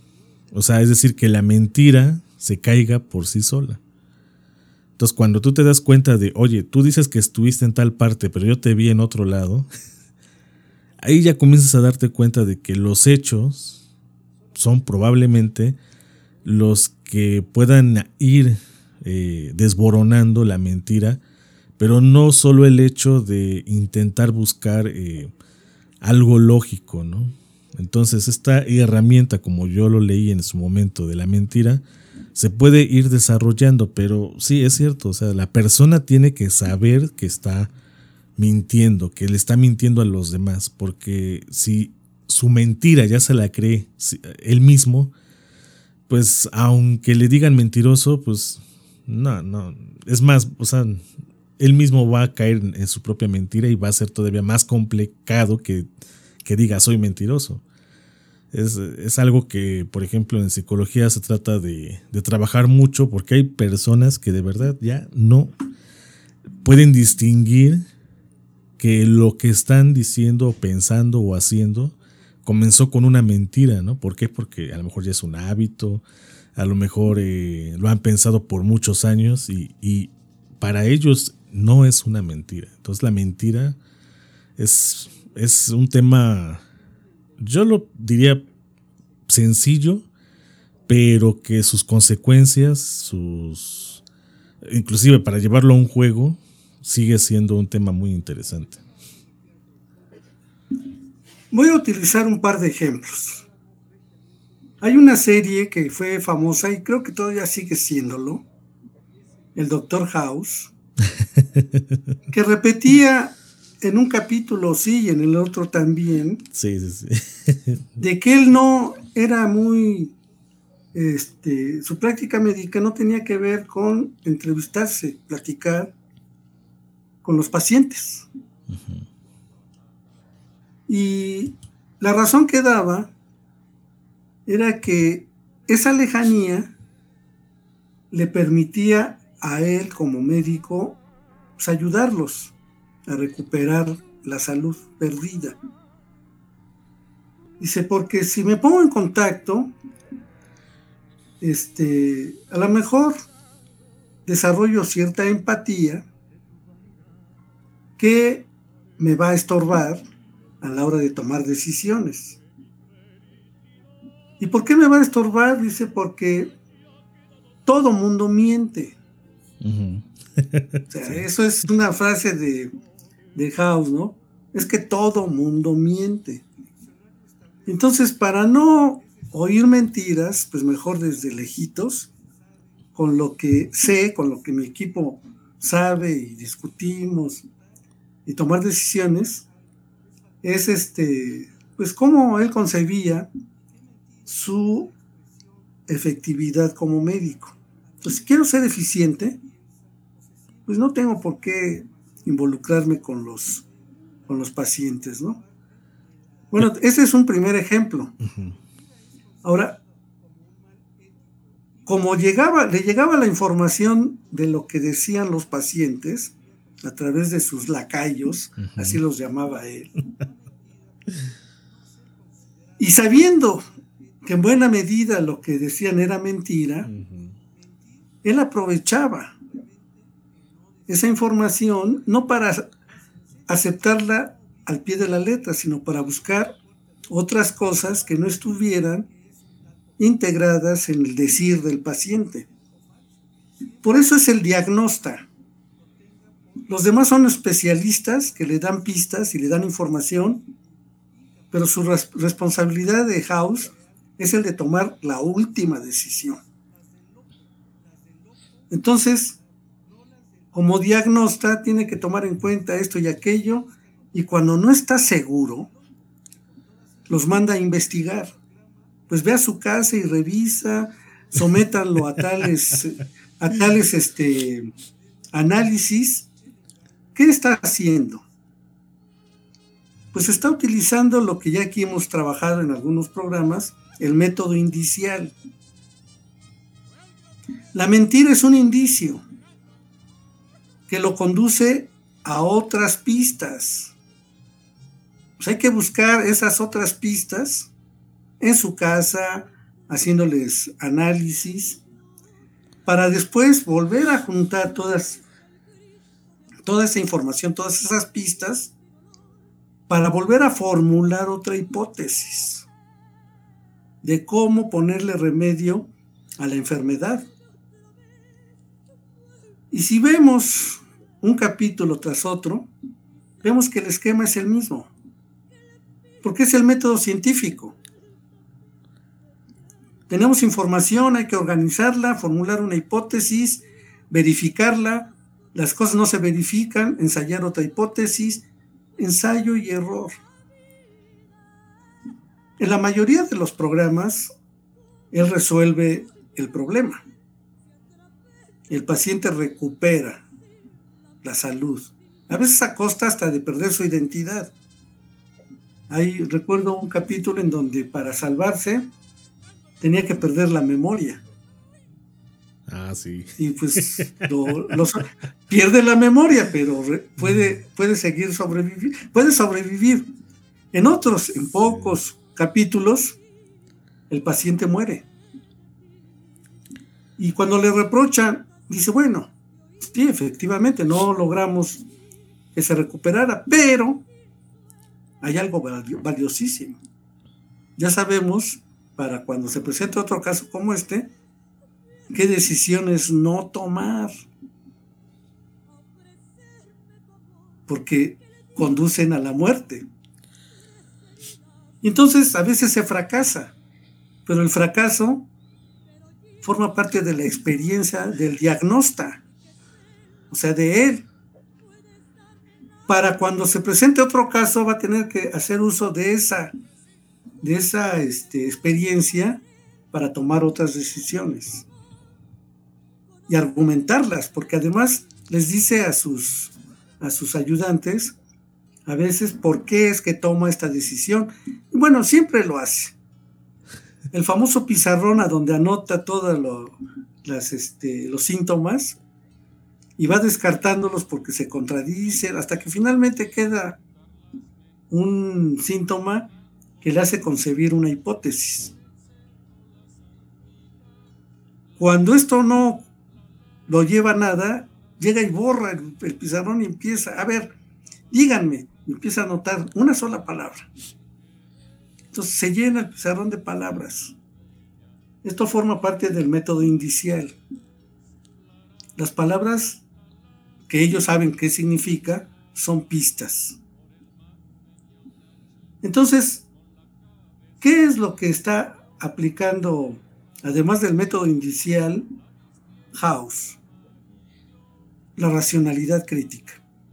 O sea, es decir, que la mentira se caiga por sí sola. Entonces, cuando tú te das cuenta de, oye, tú dices que estuviste en tal parte, pero yo te vi en otro lado, ahí ya comienzas a darte cuenta de que los hechos son probablemente los que puedan ir eh, desboronando la mentira, pero no solo el hecho de intentar buscar eh, algo lógico, ¿no? Entonces, esta herramienta, como yo lo leí en su momento, de la mentira, se puede ir desarrollando, pero sí, es cierto, o sea, la persona tiene que saber que está mintiendo, que le está mintiendo a los demás, porque si su mentira ya se la cree él mismo, pues aunque le digan mentiroso, pues no, no, es más, o sea, él mismo va a caer en su propia mentira y va a ser todavía más complicado que, que diga soy mentiroso. Es, es algo que, por ejemplo, en psicología se trata de, de trabajar mucho, porque hay personas que de verdad ya no pueden distinguir que lo que están diciendo, pensando o haciendo comenzó con una mentira, ¿no? ¿Por qué? Porque a lo mejor ya es un hábito, a lo mejor eh, lo han pensado por muchos años y, y para ellos no es una mentira. Entonces la mentira es, es un tema, yo lo diría sencillo, pero que sus consecuencias, sus inclusive para llevarlo a un juego, sigue siendo un tema muy interesante. Voy a utilizar un par de ejemplos. Hay una serie que fue famosa y creo que todavía sigue siéndolo, el Doctor House, que repetía en un capítulo sí y en el otro también, sí, sí, sí. de que él no era muy este, su práctica médica no tenía que ver con entrevistarse, platicar con los pacientes. Uh-huh. Y la razón que daba era que esa lejanía le permitía a él como médico pues, ayudarlos a recuperar la salud perdida. Dice, porque si me pongo en contacto, este, a lo mejor desarrollo cierta empatía que me va a estorbar a la hora de tomar decisiones. ¿Y por qué me va a estorbar? Dice, porque todo mundo miente. Uh-huh. O sea, sí. Eso es una frase de, de House, ¿no? Es que todo mundo miente. Entonces, para no oír mentiras, pues mejor desde lejitos, con lo que sé, con lo que mi equipo sabe y discutimos y tomar decisiones, es este, pues cómo él concebía su efectividad como médico. Entonces, si quiero ser eficiente, pues no tengo por qué involucrarme con los, con los pacientes, ¿no? Bueno, ese es un primer ejemplo. Uh-huh. Ahora, como llegaba, le llegaba la información de lo que decían los pacientes a través de sus lacayos, uh-huh. así los llamaba él, y sabiendo que en buena medida lo que decían era mentira, uh-huh. él aprovechaba esa información no para aceptarla al pie de la letra, sino para buscar otras cosas que no estuvieran integradas en el decir del paciente. Por eso es el diagnósta. Los demás son especialistas que le dan pistas y le dan información, pero su res- responsabilidad de House es el de tomar la última decisión. Entonces, como diagnósta, tiene que tomar en cuenta esto y aquello, y cuando no está seguro, los manda a investigar. Pues ve a su casa y revisa, sométanlo a tales, a tales este, análisis. ¿Qué está haciendo? Pues está utilizando lo que ya aquí hemos trabajado en algunos programas, el método indicial. La mentira es un indicio que lo conduce a otras pistas. Pues hay que buscar esas otras pistas en su casa, haciéndoles análisis, para después volver a juntar todas, toda esa información, todas esas pistas, para volver a formular otra hipótesis de cómo ponerle remedio a la enfermedad. Y si vemos un capítulo tras otro, vemos que el esquema es el mismo, porque es el método científico. Tenemos información, hay que organizarla, formular una hipótesis, verificarla, las cosas no se verifican, ensayar otra hipótesis, ensayo y error. En la mayoría de los programas, él resuelve el problema. El paciente recupera la salud, a veces a costa hasta de perder su identidad. Ahí recuerdo un capítulo en donde para salvarse tenía que perder la memoria. Ah, sí. Y pues lo, lo, pierde la memoria, pero re, puede, puede seguir sobrevivir, puede sobrevivir. En otros, en pocos capítulos, el paciente muere. Y cuando le reprochan, dice, bueno, sí, efectivamente, no logramos que se recuperara, pero hay algo valiosísimo. Ya sabemos, para cuando se presente otro caso como este, qué decisiones no tomar, porque conducen a la muerte. Y entonces a veces se fracasa, pero el fracaso forma parte de la experiencia del diagnósta, o sea, de él. Para cuando se presente otro caso va a tener que hacer uso de esa, de esa este, experiencia para tomar otras decisiones y argumentarlas, porque además les dice a sus, a sus ayudantes a veces por qué es que toma esta decisión. Y bueno, siempre lo hace. El famoso pizarrón a donde anota todos lo, las, este, los síntomas y va descartándolos porque se contradicen hasta que finalmente queda un síntoma que le hace concebir una hipótesis. Cuando esto no lo lleva a nada, llega y borra el, el pizarrón y empieza, a ver, díganme, y empieza a anotar una sola palabra. Entonces se llena el pizarrón de palabras. Esto forma parte del método indicial. Las palabras que ellos saben qué significa son pistas. Entonces, ¿qué es lo que está aplicando, además del método indicial, House? La racionalidad crítica.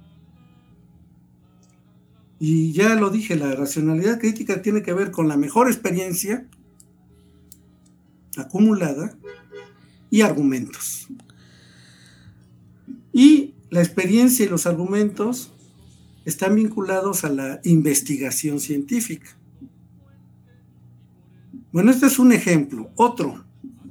Y ya lo dije, la racionalidad crítica tiene que ver con la mejor experiencia acumulada y argumentos. Y la experiencia y los argumentos están vinculados a la investigación científica. Bueno, este es un ejemplo. Otro.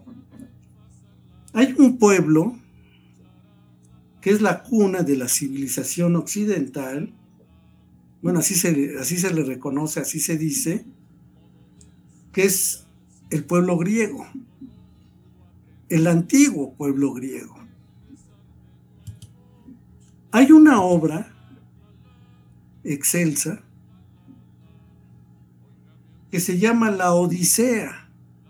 Hay un pueblo que es la cuna de la civilización occidental. Bueno, así se, así se le reconoce, así se dice, que es el pueblo griego, el antiguo pueblo griego. Hay una obra excelsa que se llama La Odisea.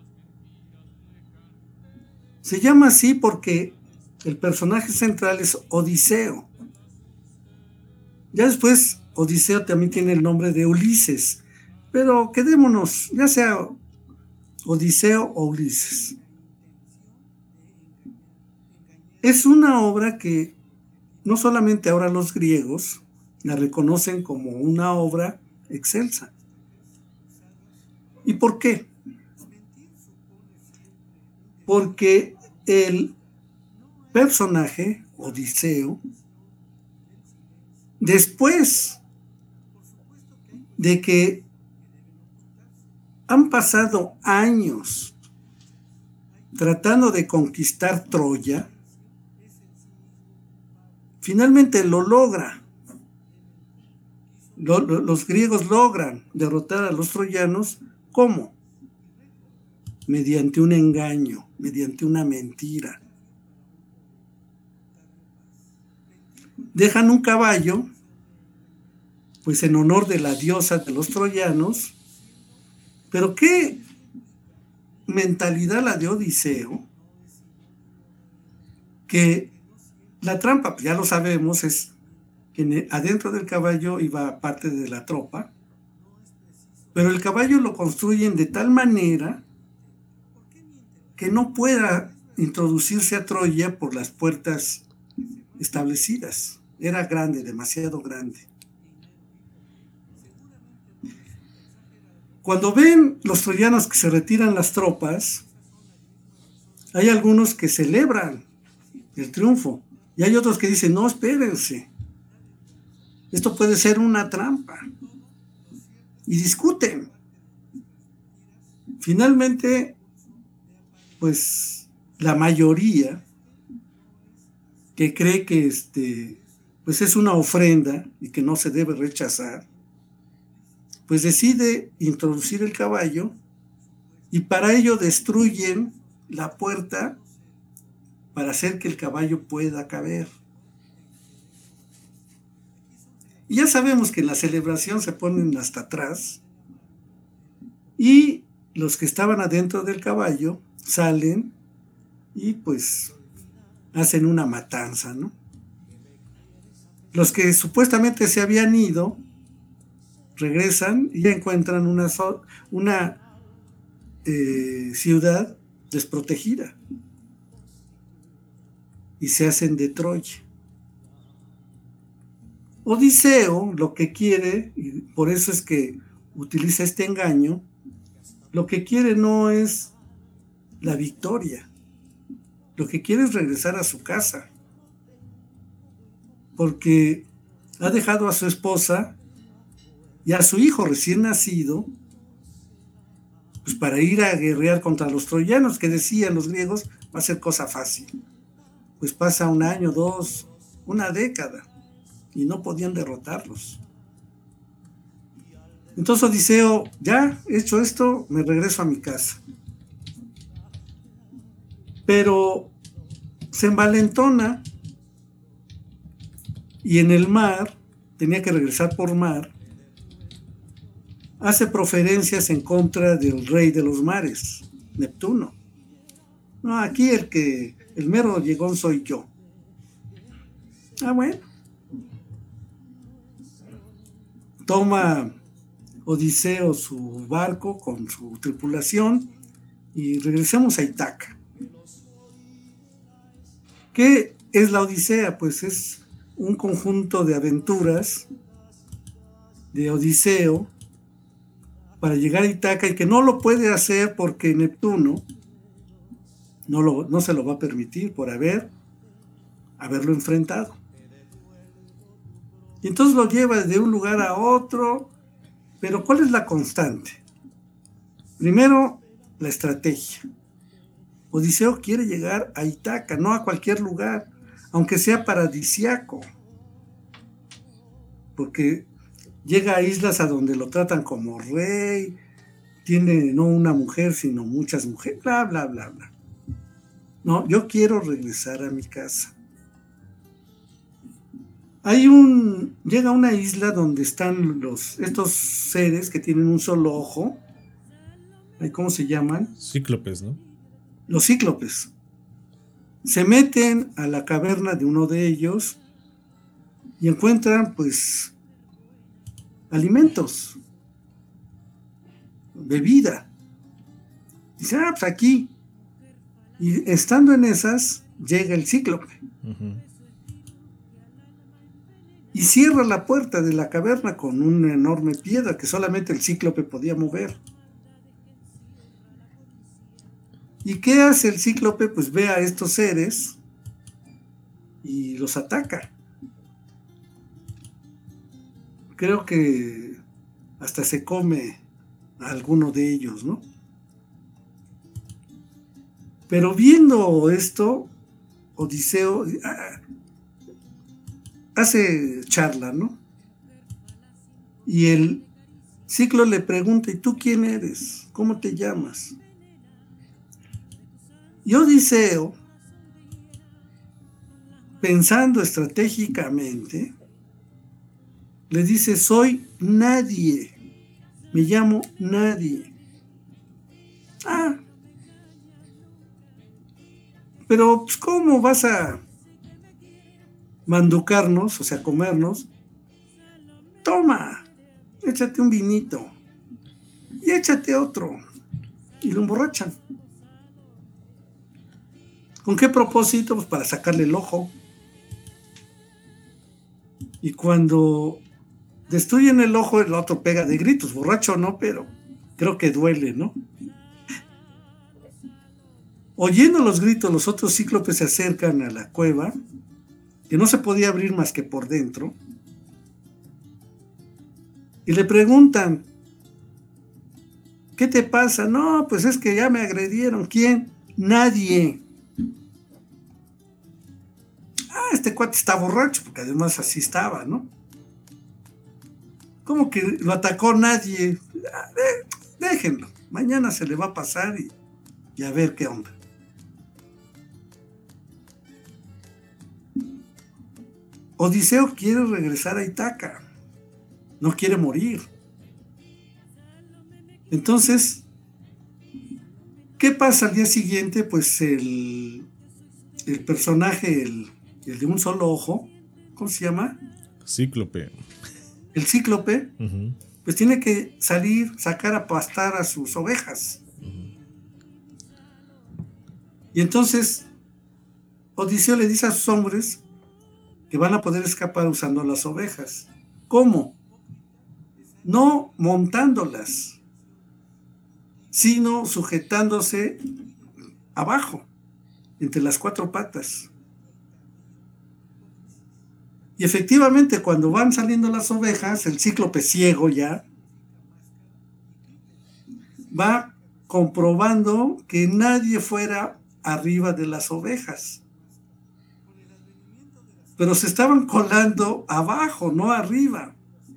Se llama así porque el personaje central es Odiseo. Ya después Odiseo también tiene el nombre de Ulises, pero quedémonos, ya sea Odiseo o Ulises. Es una obra que no solamente ahora los griegos la reconocen como una obra excelsa. ¿Y por qué? Porque el personaje, Odiseo, después de que han pasado años tratando de conquistar Troya, finalmente lo logra. Lo, lo, los griegos logran derrotar a los troyanos. ¿Cómo? Mediante un engaño, mediante una mentira. Dejan un caballo, pues en honor de la diosa de los troyanos, pero qué mentalidad la de Odiseo, que la trampa, ya lo sabemos, es que adentro del caballo iba parte de la tropa, pero el caballo lo construyen de tal manera que no pueda introducirse a Troya por las puertas establecidas. Era grande, demasiado grande. Cuando ven los troyanos que se retiran las tropas, hay algunos que celebran el triunfo y hay otros que dicen, no, espérense, esto puede ser una trampa, y discuten. Finalmente, pues la mayoría que cree que este, pues es una ofrenda y que no se debe rechazar, pues decide introducir el caballo y para ello destruyen la puerta para hacer que el caballo pueda caber. Y ya sabemos que en la celebración se ponen hasta atrás y los que estaban adentro del caballo salen y pues hacen una matanza, ¿no? Los que supuestamente se habían ido regresan y encuentran una, una eh, ciudad desprotegida y se hacen de Troya. Odiseo lo que quiere, y por eso es que utiliza este engaño, lo que quiere no es la victoria. Lo que quiere es regresar a su casa, porque ha dejado a su esposa y a su hijo recién nacido, pues para ir a guerrear contra los troyanos, que decían los griegos, va a ser cosa fácil. Pues pasa un año, dos, una década, y no podían derrotarlos. Entonces Odiseo, ya hecho esto, me regreso a mi casa. Pero se envalentona y en el mar, tenía que regresar por mar, hace proferencias en contra del rey de los mares, Neptuno. No, aquí el que, el mero llegón soy yo. Ah, bueno. Toma Odiseo su barco con su tripulación y regresamos a Ítaca. ¿Qué es la Odisea? Pues es un conjunto de aventuras de Odiseo para llegar a Ítaca, y que no lo puede hacer porque Neptuno no, lo, no se lo va a permitir por haber, haberlo enfrentado. Y entonces lo lleva de un lugar a otro, pero ¿cuál es la constante? Primero, la estrategia. Odiseo quiere llegar a Ítaca, no a cualquier lugar, aunque sea paradisiaco, porque llega a islas a donde lo tratan como rey, tiene no una mujer, sino muchas mujeres, bla, bla, bla, bla. No, yo quiero regresar a mi casa. Hay un, llega a una isla donde están los, estos seres que tienen un solo ojo. ¿Cómo se llaman? Cíclopes, ¿no? Los cíclopes. Se meten a la caverna de uno de ellos y encuentran, pues, alimentos, bebida. Dicen, ah, pues aquí. Y estando en esas, llega el cíclope. Uh-huh. Y cierra la puerta de la caverna con una enorme piedra que solamente el cíclope podía mover. ¿Y qué hace el cíclope? Pues ve a estos seres y los ataca. Creo que hasta se come a alguno de ellos, ¿no? Pero viendo esto, Odiseo ah, hace charla, ¿no? Y el cíclope le pregunta, ¿y tú quién eres? ¿Cómo te llamas? Y Odiseo, pensando estratégicamente, le dice, soy nadie, me llamo nadie. Ah, pero pues, ¿cómo vas a manducarnos, o sea, comernos? Toma, échate un vinito y échate otro. Y lo emborrachan. ¿Con qué propósito? Pues para sacarle el ojo. Y cuando destruyen el ojo, el otro pega de gritos, borracho no, pero creo que duele, ¿no? Oyendo los gritos, los otros cíclopes se acercan a la cueva, que no se podía abrir más que por dentro, y le preguntan, ¿qué te pasa? No, pues es que ya me agredieron. ¿Quién? Nadie. Ah, este cuate está borracho, porque además así estaba, ¿no? ¿Cómo que lo atacó nadie? Ah, de, déjenlo, mañana se le va a pasar y, y a ver qué onda. Odiseo quiere regresar a Ítaca, no quiere morir. Entonces, ¿qué pasa al día siguiente? Pues el, el personaje, el, el de un solo ojo, ¿cómo se llama? Cíclope. El cíclope, Uh-huh. pues tiene que salir, sacar a pastar a sus ovejas. Uh-huh. Y entonces Odiseo le dice a sus hombres que van a poder escapar usando las ovejas. ¿Cómo? No montándolas, sino sujetándose abajo, entre las cuatro patas. Y efectivamente, cuando van saliendo las ovejas, el cíclope ciego ya va comprobando que nadie fuera arriba de las ovejas. Pero se estaban colando abajo, no arriba.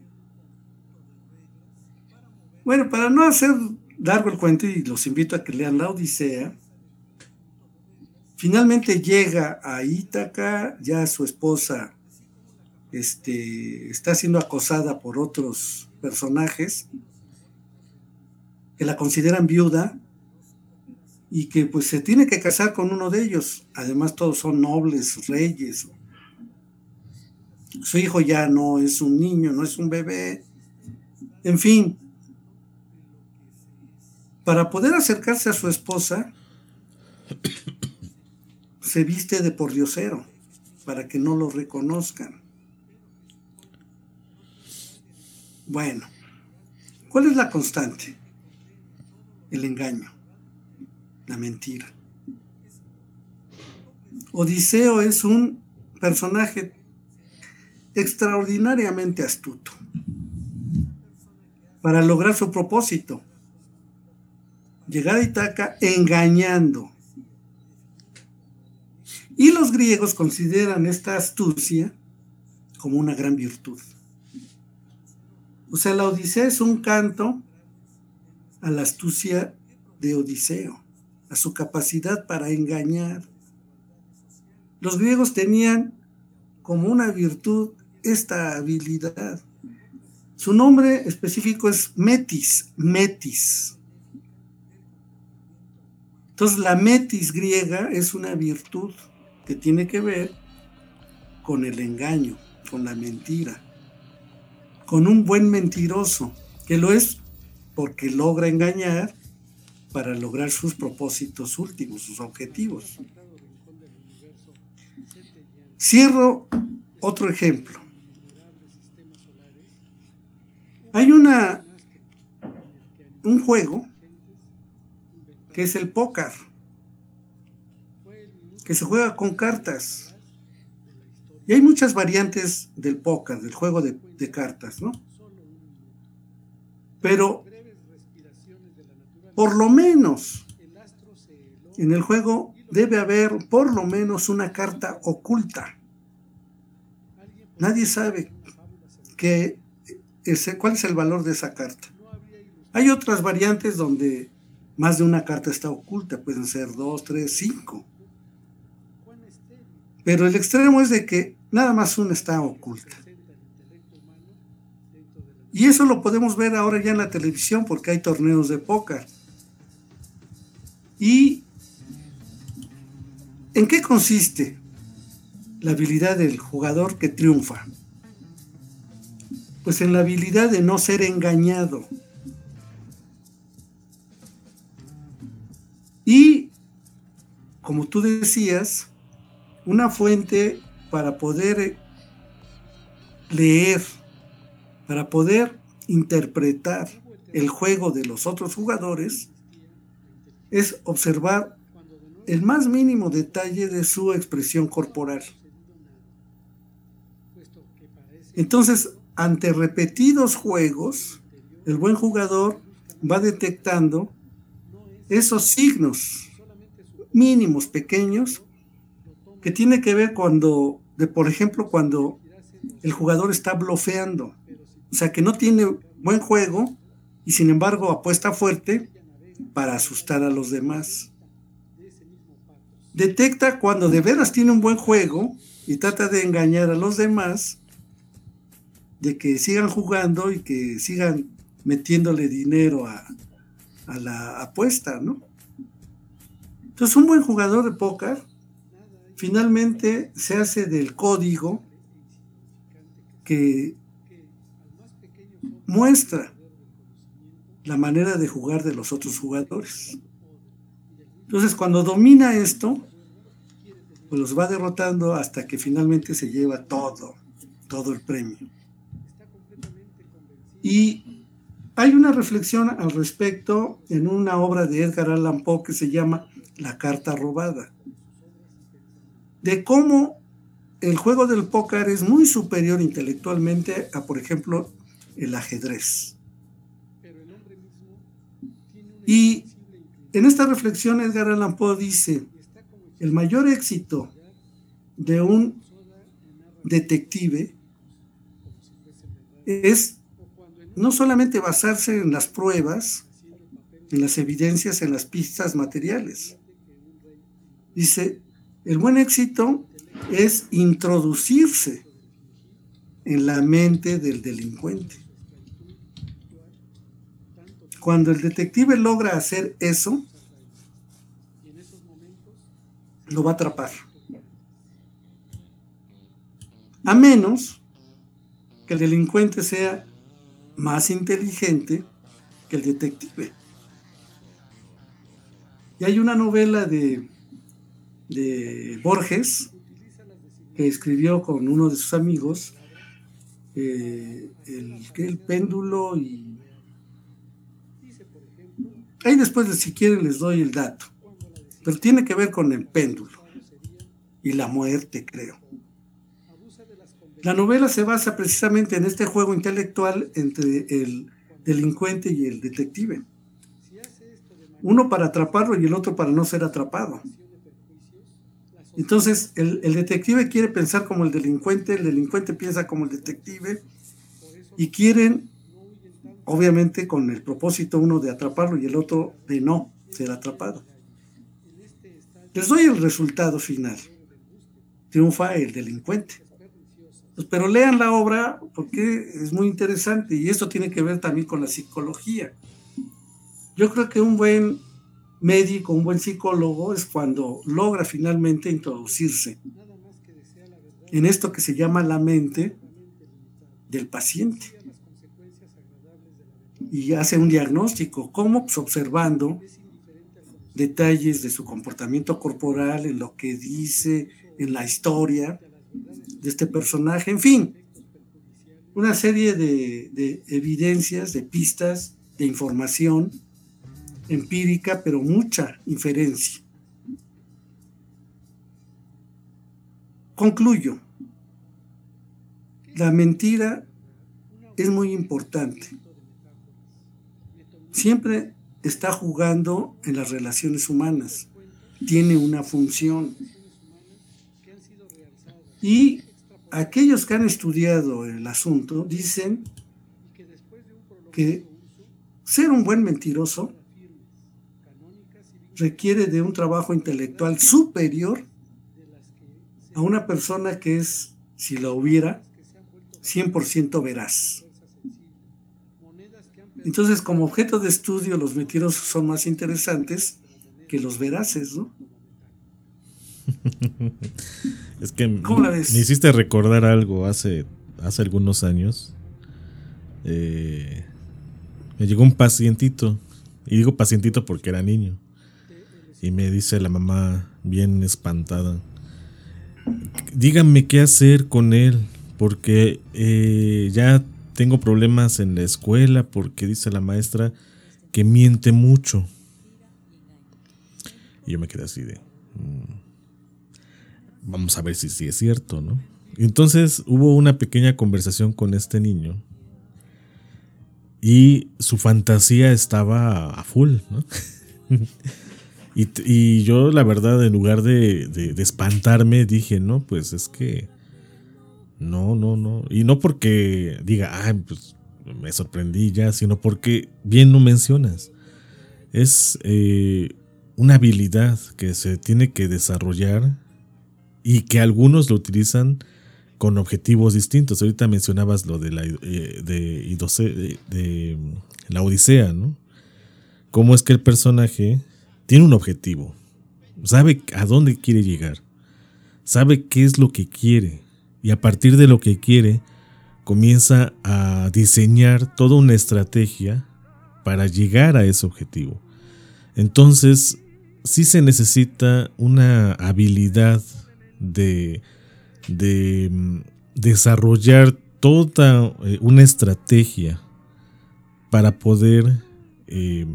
Bueno, para no hacer largo el cuento, y los invito a que lean la Odisea, finalmente llega a Ítaca, ya su esposa este, está siendo acosada por otros personajes que la consideran viuda y que pues se tiene que casar con uno de ellos. Además todos son nobles, reyes. Su hijo ya no es un niño, no es un bebé. En fin, para poder acercarse a su esposa, se viste de pordiosero para que no lo reconozcan. Bueno, ¿cuál es la constante? El engaño, la mentira. Odiseo es un personaje extraordinariamente astuto para lograr su propósito, llegar a Ítaca engañando. Y los griegos consideran esta astucia como una gran virtud. O sea, la Odisea es un canto a la astucia de Odiseo, a su capacidad para engañar. Los griegos tenían como una virtud esta habilidad. Su nombre específico es metis, metis. Entonces la metis griega es una virtud que tiene que ver con el engaño, con la mentira, con un buen mentiroso, que lo es porque logra engañar para lograr sus propósitos últimos, sus objetivos. Cierro otro ejemplo. Hay una, un juego que es el póker, que se juega con cartas. Y hay muchas variantes del póker, del juego de, de cartas, ¿no? Pero, por lo menos, en el juego debe haber por lo menos una carta oculta. Nadie sabe qué es, cuál es el valor de esa carta. Hay otras variantes donde más de una carta está oculta, pueden ser dos, tres, cinco. Pero el extremo es de que nada más una está oculta. Y eso lo podemos ver ahora ya en la televisión porque hay torneos de póker. ¿Y en qué consiste la habilidad del jugador que triunfa? Pues en la habilidad de no ser engañado. Y, como tú decías, una fuente para poder leer, para poder interpretar el juego de los otros jugadores, es observar el más mínimo detalle de su expresión corporal. Entonces, ante repetidos juegos, el buen jugador va detectando esos signos mínimos, pequeños, que tiene que ver cuando, de, por ejemplo, cuando el jugador está blofeando, o sea, que no tiene buen juego y sin embargo apuesta fuerte para asustar a los demás. Detecta cuando de veras tiene un buen juego y trata de engañar a los demás, de que sigan jugando y que sigan metiéndole dinero a, a la apuesta, ¿no? Entonces, un buen jugador de póker finalmente se hace del código que muestra la manera de jugar de los otros jugadores. Entonces, cuando domina esto, pues los va derrotando hasta que finalmente se lleva todo, todo el premio. Y hay una reflexión al respecto en una obra de Edgar Allan Poe que se llama La carta robada, de cómo el juego del póker es muy superior intelectualmente a, por ejemplo, el ajedrez. Y en esta reflexión Edgar Allan Poe dice, el mayor éxito de un detective es no solamente basarse en las pruebas, en las evidencias, en las pistas materiales. Dice, el buen éxito es introducirse en la mente del delincuente. Cuando el detective logra hacer eso, lo va a atrapar. A menos que el delincuente sea más inteligente que el detective. Y hay una novela de, de Borges que escribió con uno de sus amigos, eh, el, el péndulo, y ahí después, si quieren, les doy el dato, pero tiene que ver con el péndulo y la muerte, creo. La novela se basa precisamente en este juego intelectual entre el delincuente y el detective. Uno para atraparlo y el otro para no ser atrapado. Entonces, el, el detective quiere pensar como el delincuente, el delincuente piensa como el detective, y quieren, obviamente, con el propósito uno de atraparlo y el otro de no ser atrapado. Les doy el resultado final. Triunfa el delincuente. Pues, pero lean la obra porque es muy interesante, y esto tiene que ver también con la psicología. Yo creo que un buen médico, un buen psicólogo es cuando logra finalmente introducirse en esto que se llama la mente del paciente y hace un diagnóstico. ¿Cómo? Pues observando detalles de su comportamiento corporal, en lo que dice, en la historia de este personaje, en fin, una serie de, de evidencias, de pistas, de información empírica, pero mucha inferencia. Concluyo. La mentira es muy importante. Siempre está jugando en las relaciones humanas. Tiene una función. Y aquellos que han estudiado el asunto dicen que ser un buen mentiroso requiere de un trabajo intelectual superior a una persona que es, si lo hubiera, cien por ciento veraz. Entonces, como objeto de estudio, los mentirosos son más interesantes que los veraces, ¿no? Es que me hiciste recordar algo hace, hace algunos años. Eh, me llegó un pacientito, y digo pacientito porque era niño, y me dice la mamá bien espantada, díganme qué hacer con él, porque eh, ya tengo problemas en la escuela, porque dice la maestra que miente mucho. Y yo me quedé así de... Mmm, vamos a ver si sí es cierto, ¿no? Entonces hubo una pequeña conversación con este niño y su fantasía estaba a full, ¿no? y, y yo, la verdad, en lugar de, de, de espantarme, dije, no, pues es que no, no, no. Y no porque diga, ah, pues me sorprendí ya, sino porque bien lo mencionas. Es eh, una habilidad que se tiene que desarrollar y que algunos lo utilizan con objetivos distintos. Ahorita mencionabas lo de la, eh, de, de, de la Odisea, ¿no? Cómo es que el personaje tiene un objetivo, sabe a dónde quiere llegar, sabe qué es lo que quiere, y a partir de lo que quiere comienza a diseñar toda una estrategia para llegar a ese objetivo. Entonces, sí se necesita una habilidad de, de desarrollar toda una estrategia para poder eh,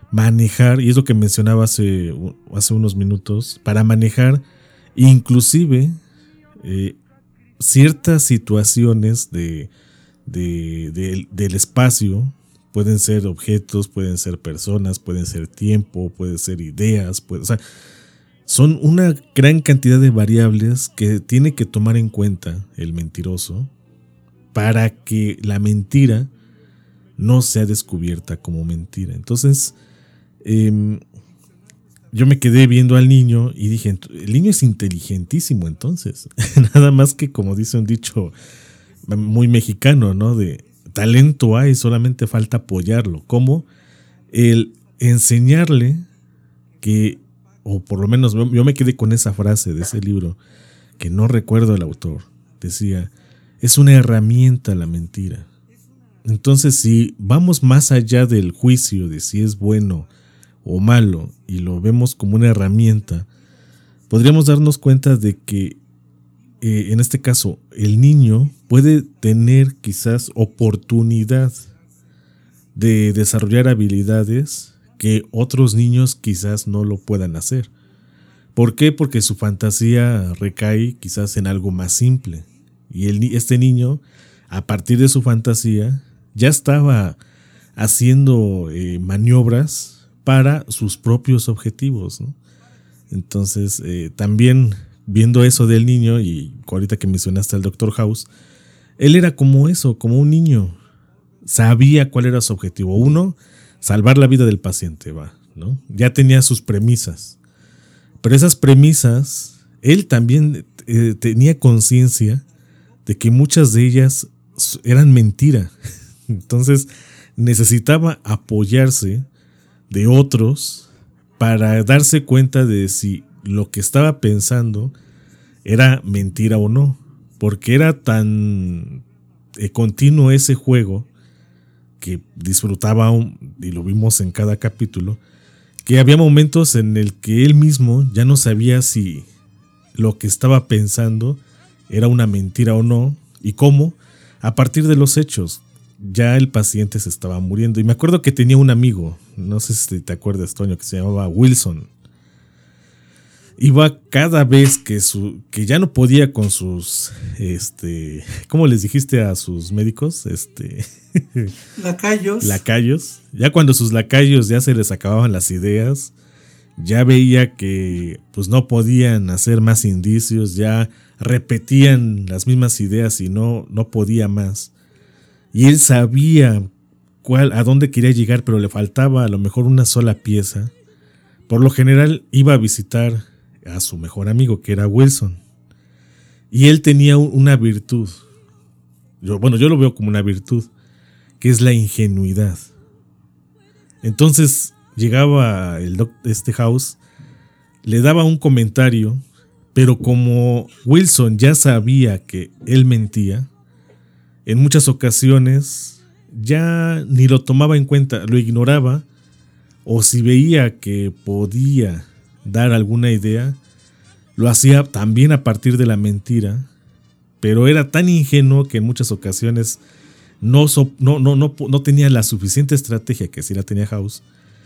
manejar, y es lo que mencionaba hace, hace unos minutos, para manejar inclusive eh, ciertas situaciones de, de, de, del espacio. Pueden ser objetos, pueden ser personas, pueden ser tiempo, pueden ser ideas, puede, o sea, son una gran cantidad de variables que tiene que tomar en cuenta el mentiroso para que la mentira no sea descubierta como mentira. Entonces, eh, yo me quedé viendo al niño y dije, el niño es inteligentísimo entonces. Nada más que, como dice un dicho muy mexicano, ¿no? De talento hay, solamente falta apoyarlo. Como el enseñarle que, o por lo menos yo me quedé con esa frase de ese libro, que no recuerdo el autor, decía, es una herramienta la mentira. Entonces, si vamos más allá del juicio de si es bueno o malo y lo vemos como una herramienta, podríamos darnos cuenta de que eh, en este caso el niño puede tener quizás oportunidad de desarrollar habilidades que otros niños quizás no lo puedan hacer. ¿Por qué? Porque su fantasía recae quizás en algo más simple. Y el, este niño, a partir de su fantasía, ya estaba haciendo eh, maniobras para sus propios objetivos, ¿no? Entonces, eh, también viendo eso del niño, y ahorita que mencionaste al doctor House, él era como eso, como un niño. Sabía cuál era su objetivo. Uno, salvar la vida del paciente, va, ¿no? Ya tenía sus premisas. Pero esas premisas, él también eh, tenía conciencia de que muchas de ellas eran mentira. Entonces necesitaba apoyarse de otros para darse cuenta de si lo que estaba pensando era mentira o no, porque era tan eh, continuo ese juego que disfrutaba, un, y lo vimos en cada capítulo, que había momentos en el que él mismo ya no sabía si lo que estaba pensando era una mentira o no, y cómo, a partir de los hechos, ya el paciente se estaba muriendo. Y me acuerdo que tenía un amigo, no sé si te acuerdas, Toño, que se llamaba Wilson. Iba cada vez que su que ya no podía con sus, este, ¿cómo les dijiste a sus médicos? Este, lacayos. Lacayos. Ya cuando sus lacayos ya se les acababan las ideas, ya veía que pues no podían hacer más indicios, ya repetían las mismas ideas y no, no podía más. Y él sabía cuál, a dónde quería llegar, pero le faltaba a lo mejor una sola pieza. Por lo general iba a visitar a su mejor amigo, que era Wilson. Y él tenía una virtud. Yo, bueno, yo lo veo como una virtud, que es la ingenuidad. Entonces llegaba el doc, este House, le daba un comentario, pero como Wilson ya sabía que él mentía, en muchas ocasiones ya ni lo tomaba en cuenta, lo ignoraba, o si veía que podía dar alguna idea, lo hacía también a partir de la mentira, pero era tan ingenuo que en muchas ocasiones no, no, no, no, no tenía la suficiente estrategia, que sí la tenía House.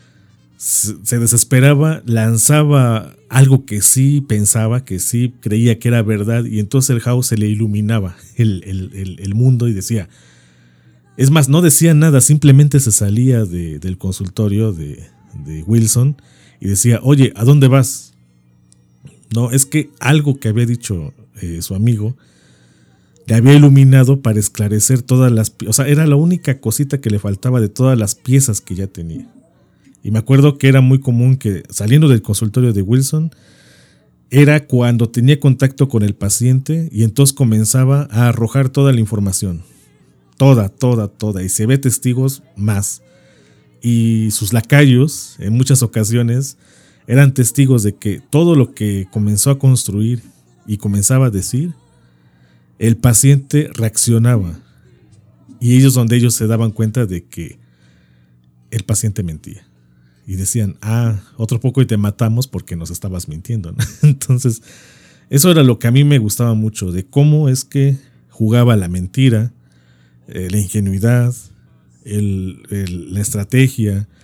Se desesperaba, lanzaba algo que sí pensaba, que sí creía que era verdad, y entonces el House se le iluminaba el, el, el, el mundo y decía, es más, no decía nada, simplemente se salía de, del consultorio de, de Wilson y decía, oye, ¿a dónde vas? No, es que algo que había dicho eh, su amigo le había iluminado para esclarecer todas las, o sea, era la única cosita que le faltaba de todas las piezas que ya tenía. Y me acuerdo que era muy común que saliendo del consultorio de Wilson era cuando tenía contacto con el paciente y entonces comenzaba a arrojar toda la información. Toda, toda, toda. Y se ve testigos más. Y sus lacayos en muchas ocasiones eran testigos de que todo lo que comenzó a construir y comenzaba a decir, el paciente reaccionaba. Y ellos donde ellos se daban cuenta de que el paciente mentía. Y decían, ah, otro poco y te matamos porque nos estabas mintiendo, ¿no? Entonces, eso era lo que a mí me gustaba mucho, de cómo es que jugaba la mentira, eh, la ingenuidad, el, el, la estrategia,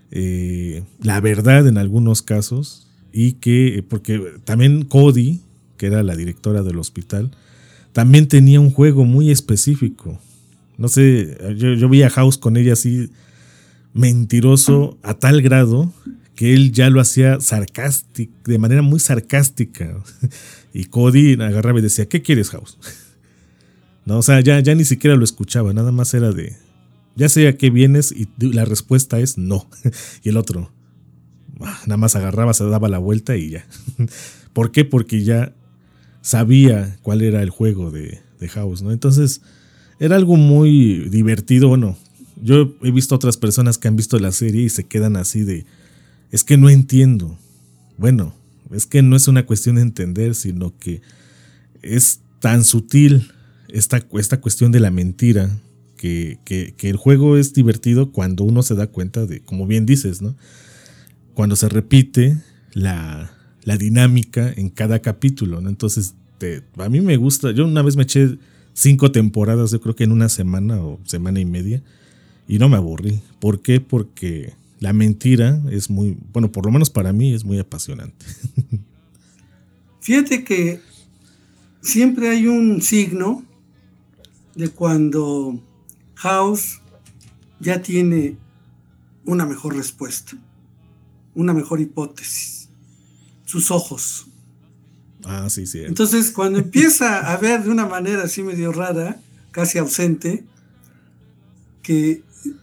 eh, la verdad en algunos casos, y que, porque también Cody, que era la directora del hospital, también tenía un juego muy específico. No sé, yo, yo vi a House con ella así mentiroso a tal grado que él ya lo hacía sarcástico, de manera muy sarcástica. Y Cody agarraba y decía, ¿qué quieres, House? No, o sea, ya, ya ni siquiera lo escuchaba, nada más era de, ya sé a qué vienes, y la respuesta es no. Y el otro, nada más agarraba, se daba la vuelta y ya. ¿Por qué? Porque ya sabía cuál era el juego de, de House, ¿no? Entonces, era algo muy divertido. Bueno, yo he visto otras personas que han visto la serie y se quedan así de, es que no entiendo. Bueno, es que no es una cuestión de entender, sino que es tan sutil esta, esta cuestión de la mentira, que, que, que el juego es divertido cuando uno se da cuenta de, como bien dices, ¿no? Cuando se repite la, la dinámica en cada capítulo, ¿no? Entonces, te, a mí me gusta. Yo una vez me eché cinco temporadas, yo creo que en una semana o semana y media, y no me aburrí. ¿Por qué? Porque la mentira es muy, bueno, por lo menos para mí es muy apasionante. Fíjate que siempre hay un signo de cuando House ya tiene una mejor respuesta, una mejor hipótesis, sus ojos. Ah, sí, sí. Entonces, cuando empieza a ver de una manera así medio rara, casi ausente, que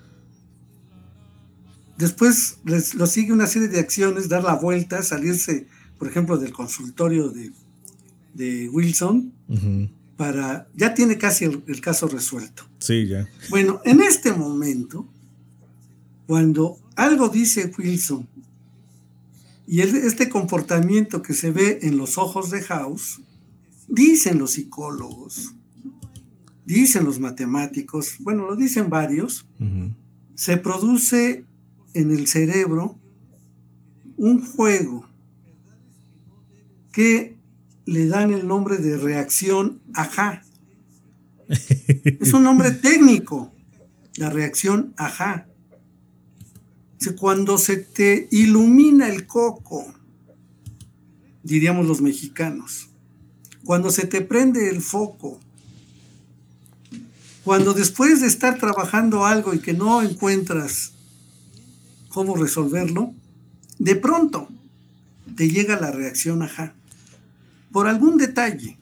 después les, lo sigue una serie de acciones, dar la vuelta, salirse, por ejemplo, del consultorio de, de Wilson, uh-huh. para ya tiene casi el, el caso resuelto. Sí, ya. Bueno, en este momento, cuando algo dice Wilson, y el, este comportamiento que se ve en los ojos de House, dicen los psicólogos, dicen los matemáticos, bueno, lo dicen varios, uh-huh. se produce en el cerebro un juego que le dan el nombre de reacción ajá. Es un nombre técnico, la reacción ajá. Cuando se te ilumina el coco, diríamos los mexicanos, cuando se te prende el foco, cuando después de estar trabajando algo y que no encuentras cómo resolverlo, de pronto te llega la reacción ajá, por algún detalle.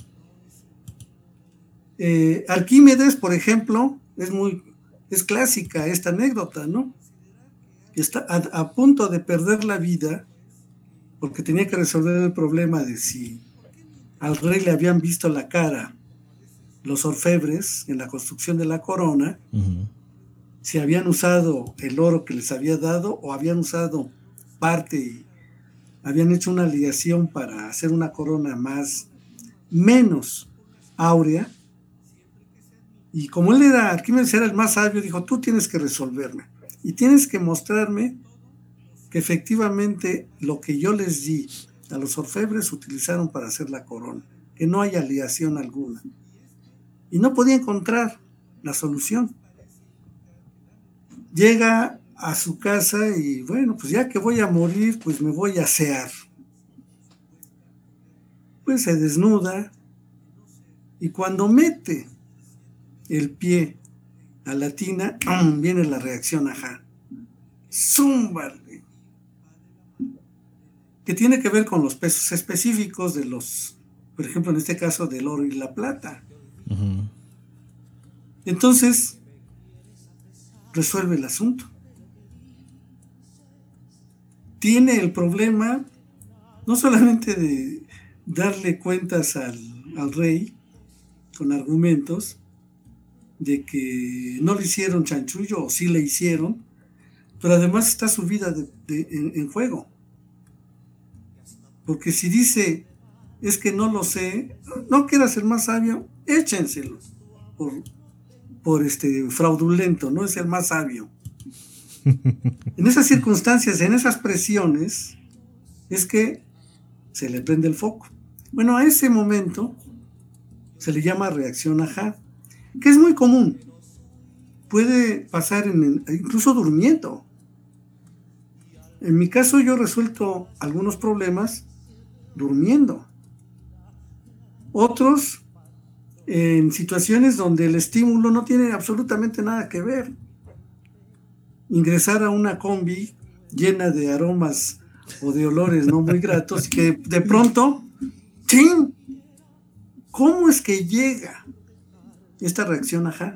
Eh, Arquímedes, por ejemplo, es muy, es clásica esta anécdota, ¿no? Está a, a punto de perder la vida porque tenía que resolver el problema de si al rey le habían visto la cara los orfebres en la construcción de la corona, uh-huh. si habían usado el oro que les había dado o habían usado parte y habían hecho una ligación para hacer una corona más, menos áurea. Y como él era, Arquímedes era el más sabio, dijo, tú tienes que resolverme. Y tienes que mostrarme que efectivamente lo que yo les di a los orfebres utilizaron para hacer la corona, que no hay aleación alguna. Y no podía encontrar la solución. Llega a su casa y bueno, pues ya que voy a morir, pues me voy a asear. Pues se desnuda y cuando mete el pie a la tina, viene la reacción ajá. Zúmbale. Que tiene que ver con los pesos específicos de los, por ejemplo, en este caso del oro y la plata. Uh-huh. Entonces, resuelve el asunto. Tiene el problema no solamente de darle cuentas al, al rey con argumentos, de que no le hicieron chanchullo o sí le hicieron, pero además está su vida de, de, en, en juego. Porque si dice, es que no lo sé, no quieras ser más sabio, échenselo por, por este fraudulento, no es el más sabio. En esas circunstancias, en esas presiones, es que se le prende el foco. Bueno, a ese momento se le llama reacción ajá, que es muy común. Puede pasar en, incluso durmiendo. En mi caso yo resuelto algunos problemas durmiendo. Otros en situaciones donde el estímulo no tiene absolutamente nada que ver. Ingresar a una combi llena de aromas o de olores no muy gratos, que de pronto, ¡chin! ¿Cómo es que llega esta reacción? Ajá.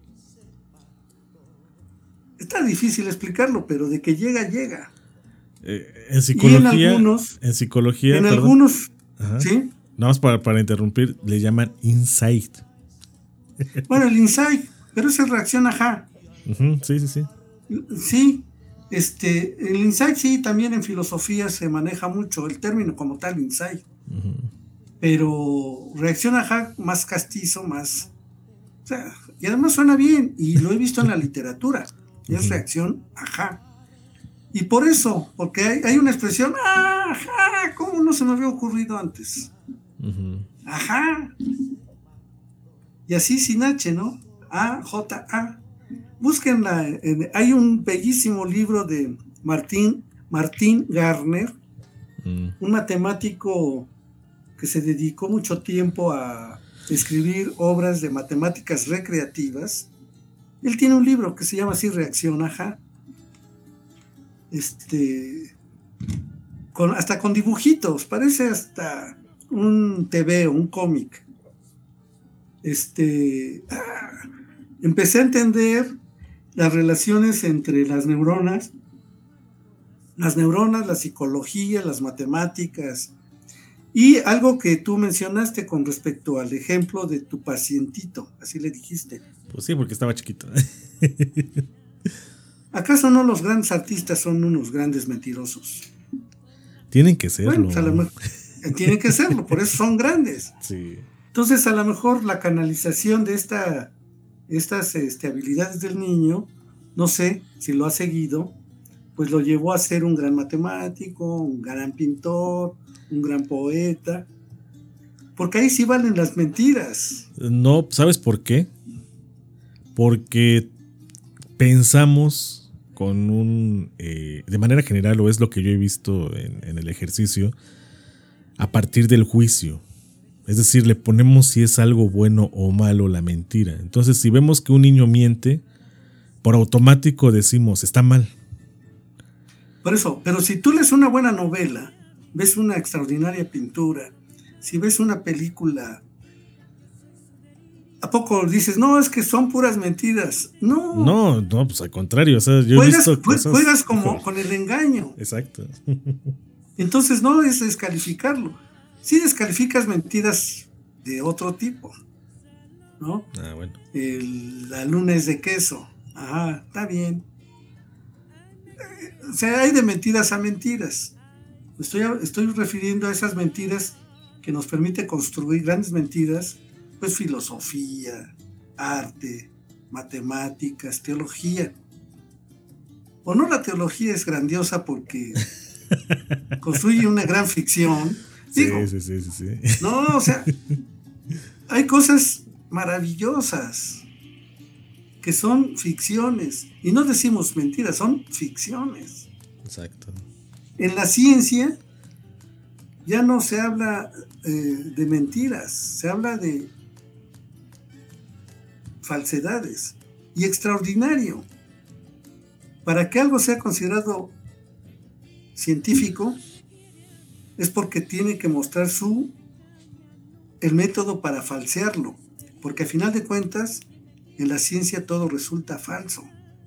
Está difícil explicarlo, pero de que llega, llega. Eh, en psicología, y en algunos, en psicología, en perdón, algunos, ajá, ¿sí? Nada más para, para interrumpir, le llaman insight. Bueno, el insight, pero esa es reacción, ajá. Uh-huh, sí, sí, sí. Sí, este, el insight sí, también en filosofía se maneja mucho el término como tal, insight. Uh-huh. Pero reacción ajá, más castizo, más... O sea, y además suena bien, y lo he visto en la literatura, es uh-huh. reacción ajá. Y por eso, porque hay, hay una expresión, ah, ajá, ¿cómo no se me había ocurrido antes? Uh-huh. Ajá. Y así sin H, ¿no? A, J, A. Búsquenla. En, hay un bellísimo libro de Martín, Martín Garner, uh-huh. un matemático que se dedicó mucho tiempo a escribir obras de matemáticas recreativas. Él tiene un libro que se llama así, Reacción, ajá. Este, con, hasta con dibujitos, parece hasta un T V o un cómic. Este, ah, empecé a entender las relaciones entre las neuronas, las neuronas, la psicología, las matemáticas, y algo que tú mencionaste con respecto al ejemplo de tu pacientito, así le dijiste. Pues sí, porque estaba chiquito. ¿Acaso no los grandes artistas son unos grandes mentirosos? Tienen que serlo. Bueno, pues a lo mejor, tienen que serlo, por eso son grandes. Sí. Entonces, a lo mejor la canalización de esta, estas este, habilidades del niño, no sé si lo ha seguido, pues lo llevó a ser un gran matemático, un gran pintor, un gran poeta. Porque ahí sí valen las mentiras. No, ¿sabes por qué? Porque pensamos con un, eh, de manera general, o es lo que yo he visto en, en el ejercicio, a partir del juicio. Es decir, le ponemos si es algo bueno o malo la mentira. Entonces, si vemos que un niño miente, por automático decimos, está mal. Por eso, pero si tú lees una buena novela, ves una extraordinaria pintura, si ves una película, ¿a poco dices, no, es que son puras mentiras? No. No, no, pues al contrario. O sea, yo juegas, he visto cosas... juegas como con el engaño. Exacto. Entonces no es descalificarlo. Sí descalificas mentiras de otro tipo, ¿no? Ah, bueno. El, la luna es de queso. Ajá, está bien. O sea, hay de mentiras a mentiras. Estoy, estoy refiriendo a esas mentiras que nos permite construir grandes mentiras, pues filosofía, arte, matemáticas, teología. O no, la teología es grandiosa porque construye una gran ficción. Digo, sí, sí, sí, sí, sí. No, o sea, hay cosas maravillosas que son ficciones. Y no decimos mentiras, son ficciones. Exacto. En la ciencia ya no se habla eh, de mentiras, se habla de falsedades. Y extraordinario. Para que algo sea considerado científico, es porque tiene que mostrar su el método para falsearlo, porque a final de cuentas en la ciencia todo resulta falso.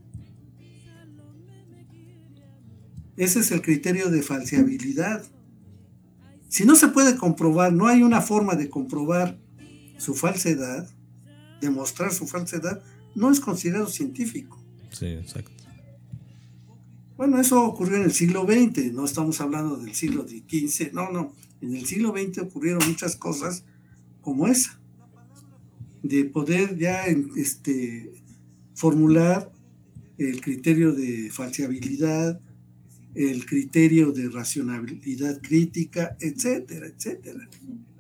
Ese es el criterio de falseabilidad. Si no se puede comprobar, no hay una forma de comprobar su falsedad, demostrar su falsedad, no es considerado científico. Sí, exacto. Bueno, eso ocurrió en el siglo veinte, no estamos hablando del siglo quince, no, no, en el siglo veinte ocurrieron muchas cosas como esa, de poder ya este, formular el criterio de falseabilidad, el criterio de racionalidad crítica, etcétera, etcétera.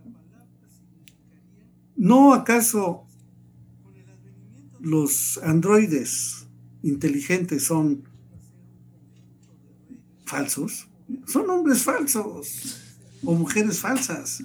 ¿No acaso los androides inteligentes son falsos, son hombres falsos o mujeres falsas.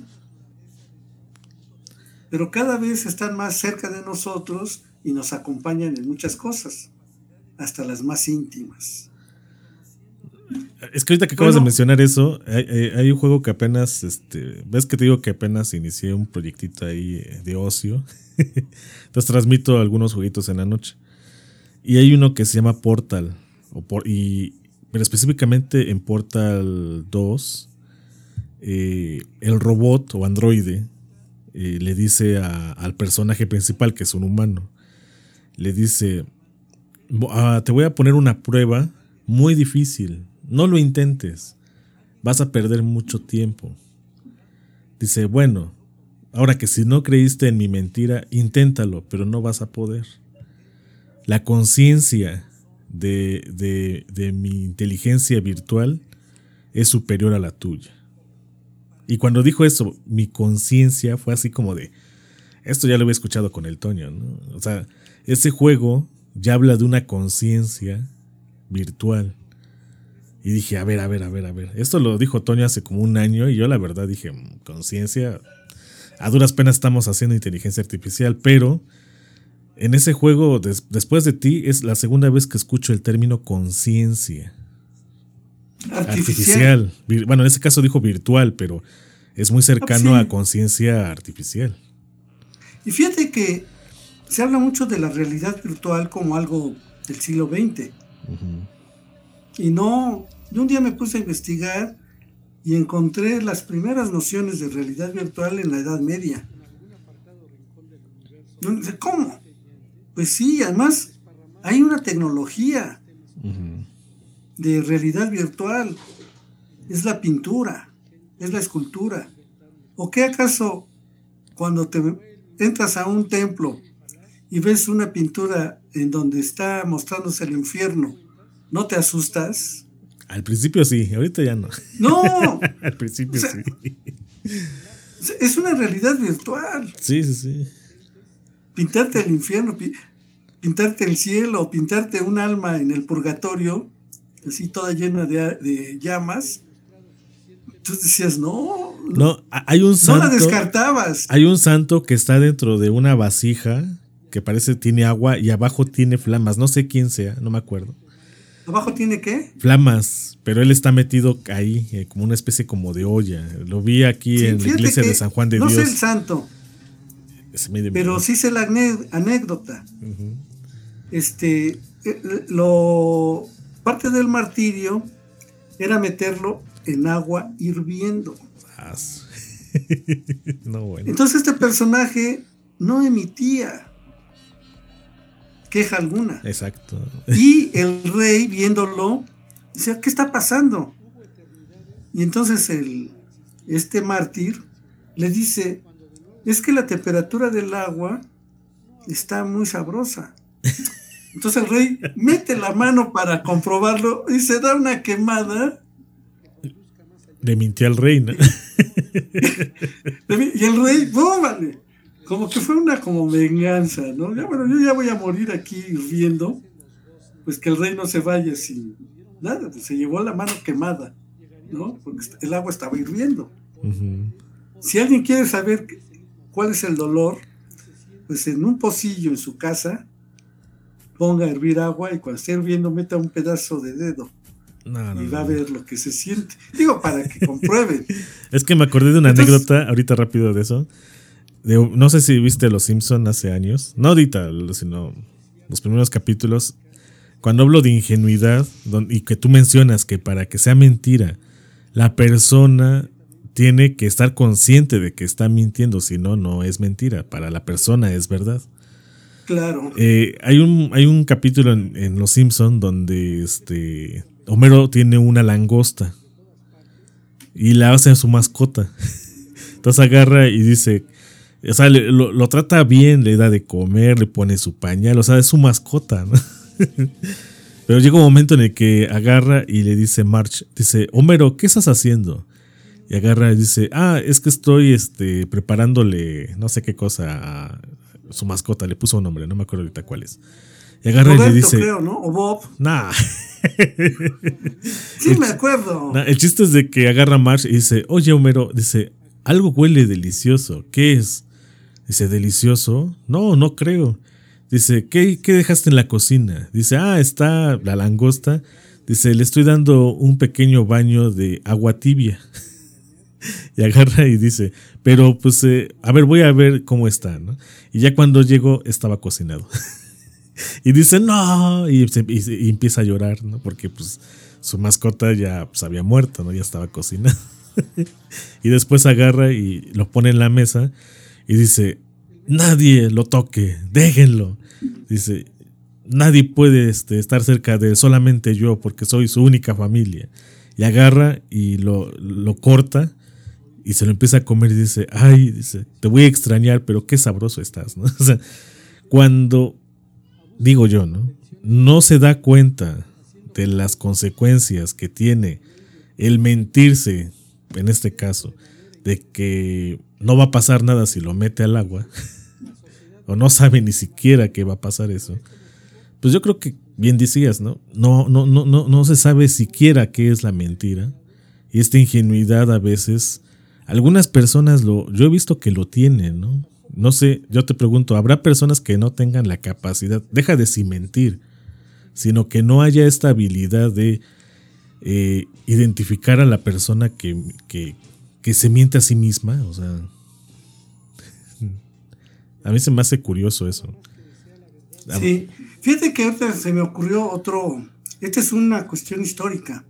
Pero cada vez están más cerca de nosotros y nos acompañan en muchas cosas, hasta las más íntimas. Es que ahorita que acabas Bueno. de mencionar eso, hay, hay- hay un juego que apenas, este, ves que te digo que apenas inicié un proyectito ahí eh, de ocio. Entonces transmito algunos jueguitos en la noche. Y hay uno que se llama Portal. O por, y, pero específicamente en Portal dos, eh, el robot o androide eh, le dice a- al personaje principal, que es un humano, le dice, "Bo- ah, te voy a poner una prueba muy difícil, no lo intentes, vas a perder mucho tiempo". Dice, bueno, ahora que si no creíste en mi mentira, inténtalo, pero no vas a poder. La conciencia de, de, de mi inteligencia virtual es superior a la tuya. Y cuando dijo eso, mi conciencia fue así como de, esto ya lo había escuchado con el Toño, ¿no? O sea, ese juego ya habla de una conciencia virtual. Y dije, a ver, a ver, a ver, a ver. Esto lo dijo Toño hace como un año y yo la verdad dije, "Mm, conciencia, a duras penas estamos haciendo inteligencia artificial", pero en ese juego, des- después de ti, es la segunda vez que escucho el término conciencia Artificial. artificial. Vir- Bueno, en ese caso dijo virtual, pero es muy cercano Ah, sí. a conciencia artificial. Y fíjate que se habla mucho de la realidad virtual como algo del siglo veinte. Y no, yo un día me puse a investigar y encontré las primeras nociones de realidad virtual en la Edad Media. No sé, ¿cómo? Pues sí, además hay una tecnología de realidad virtual. Es la pintura, es la escultura. ¿O qué acaso cuando te entras a un templo y ves una pintura en donde está mostrándose el infierno, ¿no te asustas? Al principio sí, ahorita ya no. No, Al principio O sea, sí. es una realidad virtual. Sí, sí, sí. Pintarte el infierno, pi- pintarte el cielo, pintarte un alma en el purgatorio, así toda llena de, de llamas. Tú decías, no, No, a- hay un no santo. la descartabas. Hay un santo que está dentro de una vasija que parece tiene agua y abajo tiene flamas. No sé quién sea, no me acuerdo. ¿Abajo tiene qué? Flamas, pero él está metido ahí, eh, como una especie como de olla. Lo vi aquí Sí, en la fíjate iglesia que de San Juan de no Dios. sé el santo, Se me- pero sí sé la ane- anécdota. Este, eh, lo parte del martirio era meterlo en agua hirviendo. Ah, no, bueno. Entonces este personaje no emitía queja alguna. Exacto. Y el rey, viéndolo, decía, ¿qué está pasando? Y entonces el, este mártir le dice, es que la temperatura del agua está muy sabrosa. Entonces el rey mete la mano para comprobarlo y se da una quemada. Le mintió al rey, ¿no? Y el rey, ¡bum! Vale! Como que fue una como venganza, ¿no? Ya, bueno, yo ya voy a morir aquí hirviendo. Pues que el rey no se vaya sin nada. Pues se llevó la mano quemada, ¿no? Porque el agua estaba hirviendo. Ujú. Si alguien quiere saber cuál es el dolor, pues en un pocillo en su casa, ponga a hervir agua y cuando esté hirviendo meta un pedazo de dedo. No, no, Y va a no. ver lo que se siente. Digo, para que comprueben. Es que me acordé de una Entonces- anécdota, ahorita rápido de eso. De- no sé si viste Los Simpson hace años. No ahorita, sino los primeros capítulos. Cuando hablo de ingenuidad don- y que tú mencionas que para que sea mentira, la persona tiene que estar consciente de que está mintiendo, si no, no es mentira. Para la persona es verdad. Claro. Eh, hay, un, hay un capítulo en, en Los Simpson donde este Homero tiene una langosta y la hace a su mascota. Entonces agarra y dice, o sea, le- lo, lo trata bien, le da de comer, le pone su pañal, o sea, es su mascota, ¿no? Pero llega un momento en el que agarra y le dice Marge, dice, Homero, ¿qué estás haciendo? Y agarra y dice, ah, es que estoy este, preparándole no sé qué cosa a su mascota, le puso un nombre, no me acuerdo ahorita cuál es. Y agarra Roberto, y le dice, creo, ¿no? O Bob. Nah. Sí, me acuerdo. Nah, el chiste es de que agarra a Marge y dice, oye, Homero, dice, algo huele delicioso. ¿Qué es? Dice, ¿delicioso? No, no creo. Dice, ¿qué, qué dejaste en la cocina? Dice, ah, está la langosta. Dice, le estoy dando un pequeño baño de agua tibia. Y agarra y dice, pero pues, eh, a ver, voy a ver cómo está, ¿no? Y ya cuando llegó, estaba cocinado. Y dice, no, y, y, y empieza a llorar, ¿no? Porque pues su mascota ya pues, había muerto, ¿no? Ya estaba cocinado. Y después agarra y lo pone en la mesa y dice, nadie lo toque, déjenlo. Dice, nadie puede este, estar cerca de él, solamente yo, porque soy su única familia. Y agarra y lo, lo corta y se lo empieza a comer y dice, ay, dice, te voy a extrañar, pero qué sabroso estás, ¿no? O sea, cuando, digo yo, ¿no? No se da cuenta de las consecuencias que tiene el mentirse, en este caso, de que no va a pasar nada si lo mete al agua, o no sabe ni siquiera que va a pasar eso, pues yo creo que bien decías, ¿no? No, no, no, no, no se sabe siquiera qué es la mentira, y esta ingenuidad a veces, algunas personas lo, yo he visto que lo tienen, ¿no? No sé, yo te pregunto, ¿habrá personas que no tengan la capacidad, deja de sin mentir, sino que no haya esta habilidad de eh, identificar a la persona que, que, que se miente a sí misma? O sea, a mí se me hace curioso eso. Sí, fíjate que ahorita se me ocurrió otro, esta es una cuestión histórica,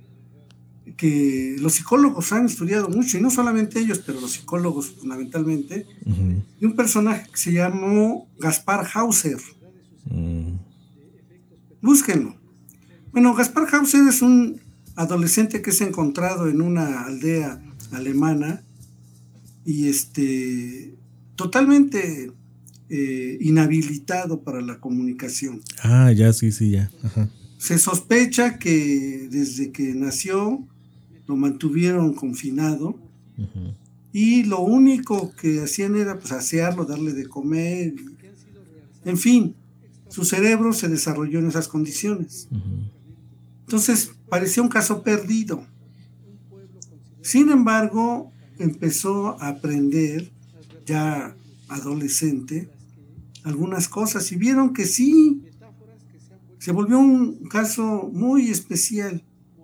que los psicólogos han estudiado mucho, y no solamente ellos, pero los psicólogos fundamentalmente, uh-huh. de un personaje que se llamó Gaspar Hauser. Uh. Búsquenlo. Bueno, Gaspar Hauser es un adolescente que es encontrado en una aldea alemana y este totalmente eh, inhabilitado para la comunicación. Ah, ya, sí, sí, ya. Ajá. Se sospecha que desde que nació lo mantuvieron confinado, uh-huh. y lo único que hacían era pues asearlo, darle de comer, en fin, su cerebro se desarrolló en esas condiciones. Uh-huh. Entonces parecía un caso perdido. Sin embargo, empezó a aprender, ya adolescente, algunas cosas y vieron que sí, se volvió un caso muy especial.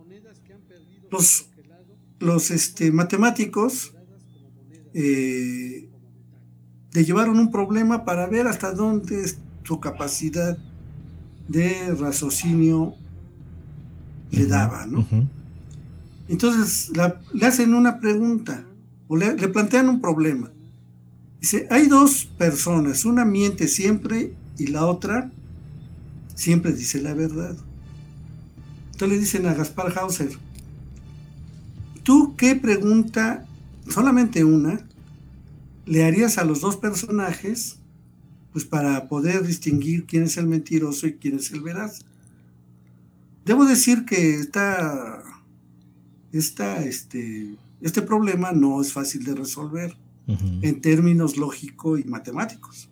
Los, los este, matemáticos eh, le llevaron un problema para ver hasta dónde su capacidad de raciocinio le uh-huh, daba, ¿no? Uh-huh. Entonces la, le hacen una pregunta, o le, le plantean un problema. Dice, hay dos personas, una miente siempre y la otra siempre dice la verdad. Entonces le dicen a Gaspar Hauser, ¿tú qué pregunta, solamente una, le harías a los dos personajes pues para poder distinguir quién es el mentiroso y quién es el veraz? Debo decir que esta, esta, este, este problema no es fácil de resolver uh-huh. en términos lógicos y matemáticos.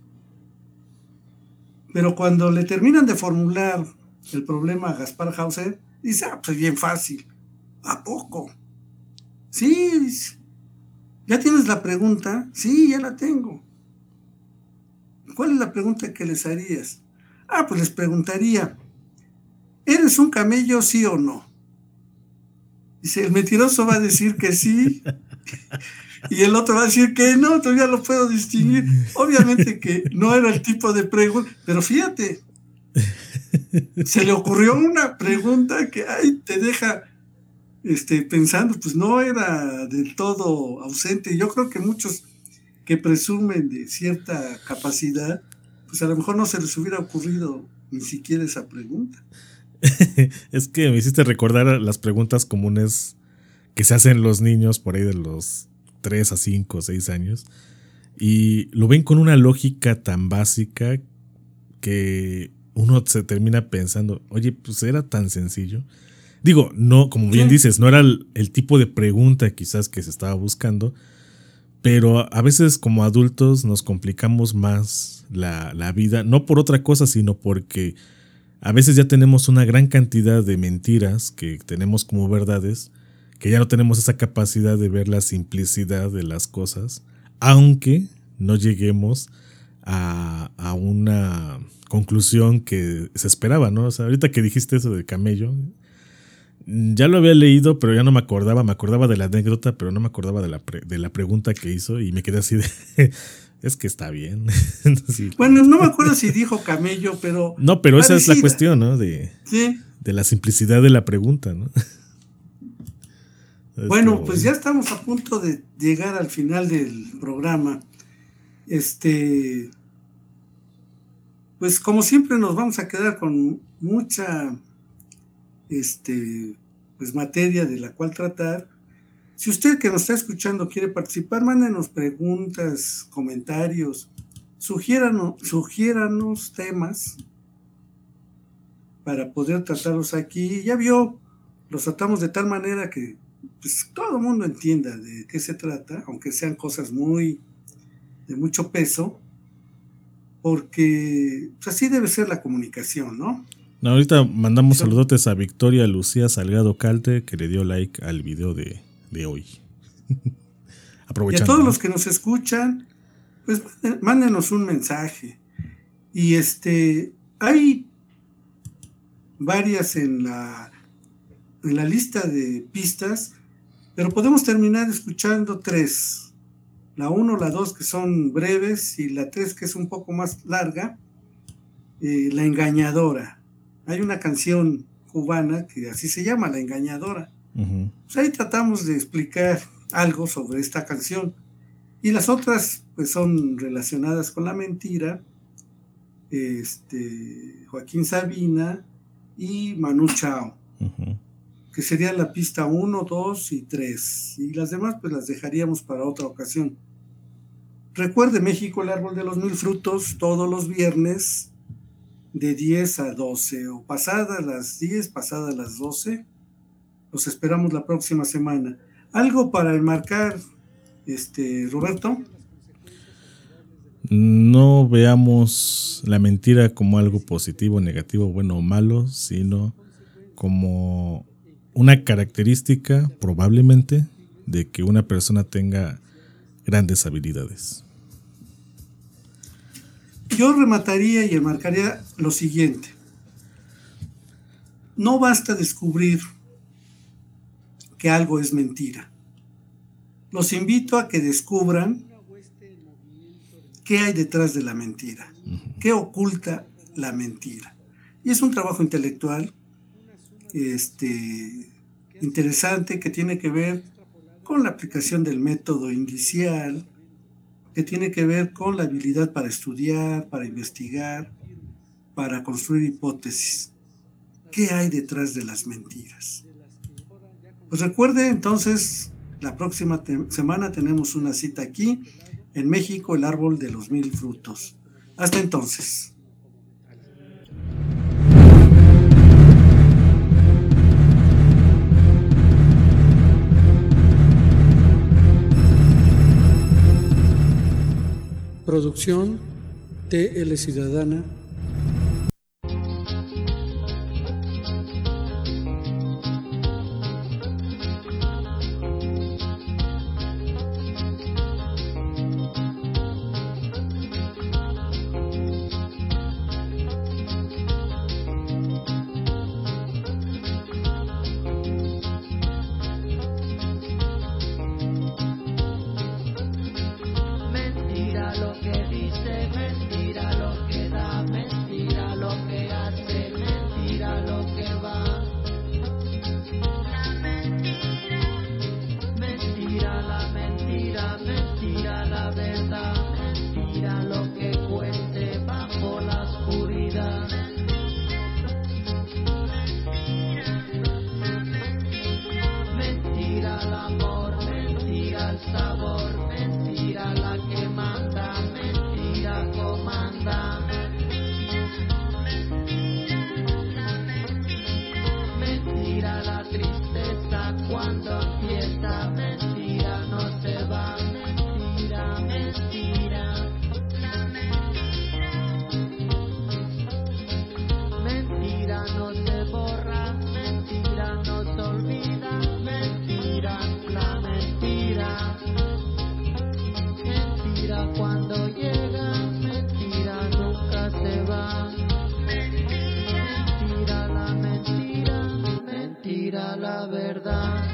Pero cuando le terminan de formular el problema a Gaspar Hauser, dice, ah, pues es bien fácil. ¿A poco? Sí, dice. ¿Ya tienes la pregunta? Sí, ya la tengo. ¿Cuál es la pregunta que les harías? Ah, pues les preguntaría, ¿eres un camello, sí o no? Dice, el mentiroso va a decir que sí, y el otro va a decir que no, todavía lo puedo distinguir. Obviamente que no era el tipo de pregunta, pero fíjate, se le ocurrió una pregunta que ay, te deja este, pensando, pues no era del todo ausente. Yo creo que muchos que presumen de cierta capacidad, pues a lo mejor no se les hubiera ocurrido ni siquiera esa pregunta. Es que me hiciste recordar las preguntas comunes que se hacen los niños por ahí de los tres a cinco o seis años y lo ven con una lógica tan básica que uno se termina pensando, oye, pues era tan sencillo. Digo, no, como bien sí. dices, no era el, el tipo de pregunta quizás que se estaba buscando, Pero a veces como adultos nos complicamos más la, la vida, no por otra cosa, sino porque a veces ya tenemos una gran cantidad de mentiras que tenemos como verdades, que ya no tenemos esa capacidad de ver la simplicidad de las cosas, aunque no lleguemos a, a una conclusión que se esperaba, ¿no? O sea, ahorita que dijiste eso del camello, ya lo había leído, pero ya no me acordaba, me acordaba de la anécdota, pero no me acordaba de la, pre, de la pregunta que hizo y me quedé así de, es que está bien. Sí. Bueno, no me acuerdo si dijo camello, pero... No, pero parecida. Esa es la cuestión, ¿no? De, sí. de la simplicidad de la pregunta, ¿no? Bueno, pues ya estamos a punto de llegar al final del programa. Este, pues como siempre nos vamos a quedar con mucha este, pues materia de la cual tratar. Si usted que nos está escuchando quiere participar, mándenos preguntas, comentarios, sugiéranos, sugiéranos temas para poder tratarlos aquí. Ya vio, los tratamos de tal manera que pues, todo el mundo entienda de qué se trata, aunque sean cosas muy de mucho peso, porque pues, así debe ser la comunicación, ¿no? No, ahorita mandamos sí. saludotes a Victoria Lucía Salgado Calte, que le dio like al video de, de hoy. Aprovechando. Y a todos ¿no? los que nos escuchan, pues mándenos un mensaje. Y este, hay varias en la, en la lista de pistas, pero podemos terminar escuchando tres. La uno, la dos que son breves y la tres que es un poco más larga, eh, La Engañadora. Hay una canción cubana que así se llama, La Engañadora. Uh-huh. Pues ahí tratamos de explicar algo sobre esta canción. Y las otras pues son relacionadas con la mentira, este, Joaquín Sabina y Manu Chao. Uh-huh. Que sería la pista uno, dos y tres. Y las demás pues las dejaríamos para otra ocasión. Recuerde, México, el árbol de los mil frutos, todos los viernes de diez a doce, o pasadas las diez, pasadas las doce. Los esperamos la próxima semana. ¿Algo para enmarcar, este, Roberto? No veamos la mentira como algo positivo, negativo, bueno o malo, sino como una característica, probablemente, de que una persona tenga grandes habilidades. Yo remataría y enmarcaría lo siguiente. No basta descubrir que algo es mentira. Los invito a que descubran qué hay detrás de la mentira, uh-huh. qué oculta la mentira. Y es un trabajo intelectual este, interesante que tiene que ver con la aplicación del método indicial, que tiene que ver con la habilidad para estudiar, para investigar, para construir hipótesis. ¿Qué hay detrás de las mentiras? Pues recuerde entonces, la próxima te- semana tenemos una cita aquí, en México, el árbol de los mil frutos. Hasta entonces. Producción T L Ciudadana. Mentira lo que dice, mentira lo que da, mentira. la verdad.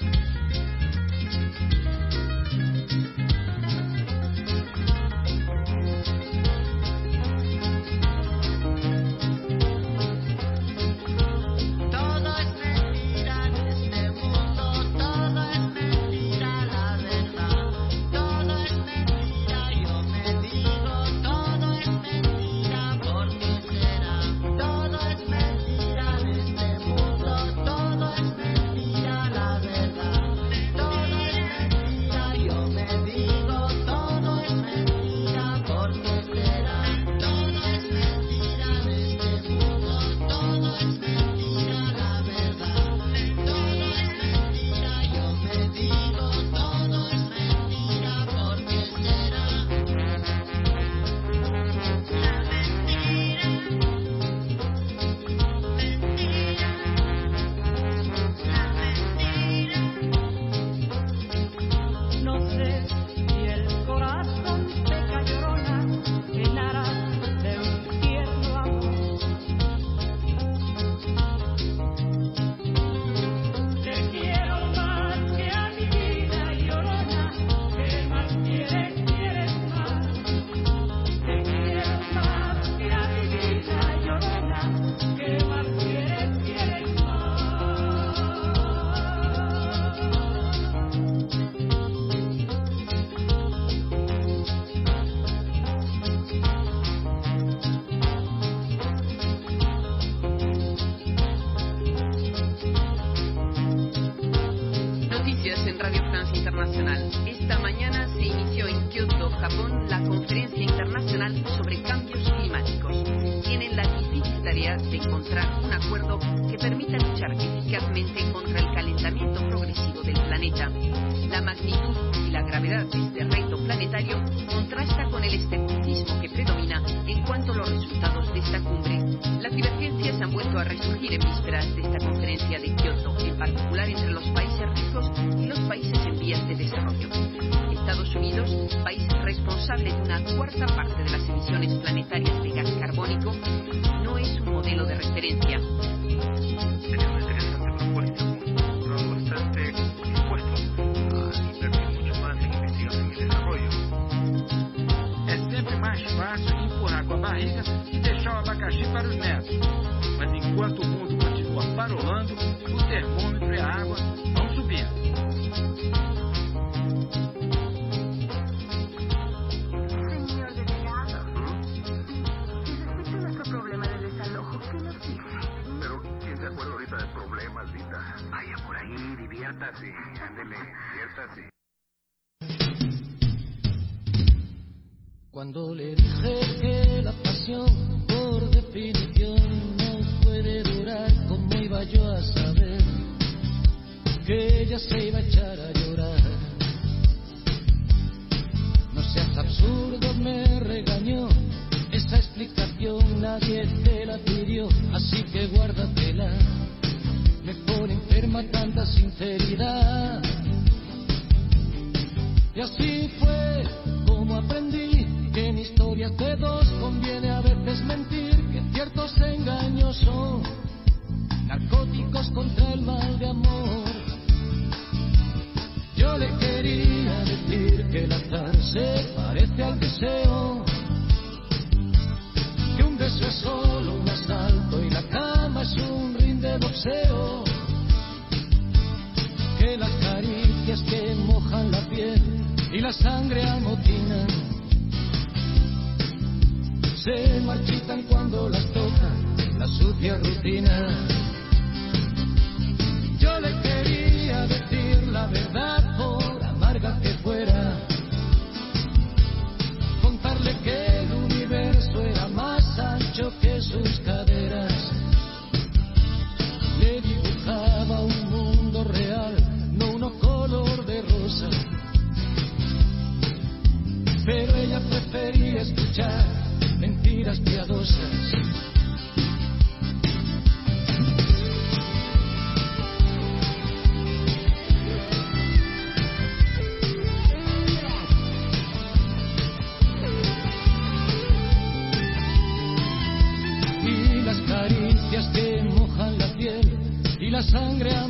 Cuando le dije que la pasión por definición no puede durar, ¿cómo iba yo a saber que ella se iba a echar a llorar? No seas absurdo, me regañó, esa explicación nadie te la pidió, así que guárdatela, me pone enferma tanta sinceridad. Y así fue como aprendí que en historias de dos conviene a veces mentir, que ciertos engaños son narcóticos contra el mal de amor. Yo le quería decir que el azar se parece al deseo, que un beso es solo un asalto y la cama es un ring de boxeo, que las caricias que mojan la piel y la sangre amotinan se marchitan cuando las toca la sucia rutina. Yo le quería decir la verdad por amarga que fuera, contarle que el universo era más ancho que sus caderas. Le dibujaba un mundo real, no uno color de rosa, pero ella prefería escuchar mentiras piadosas.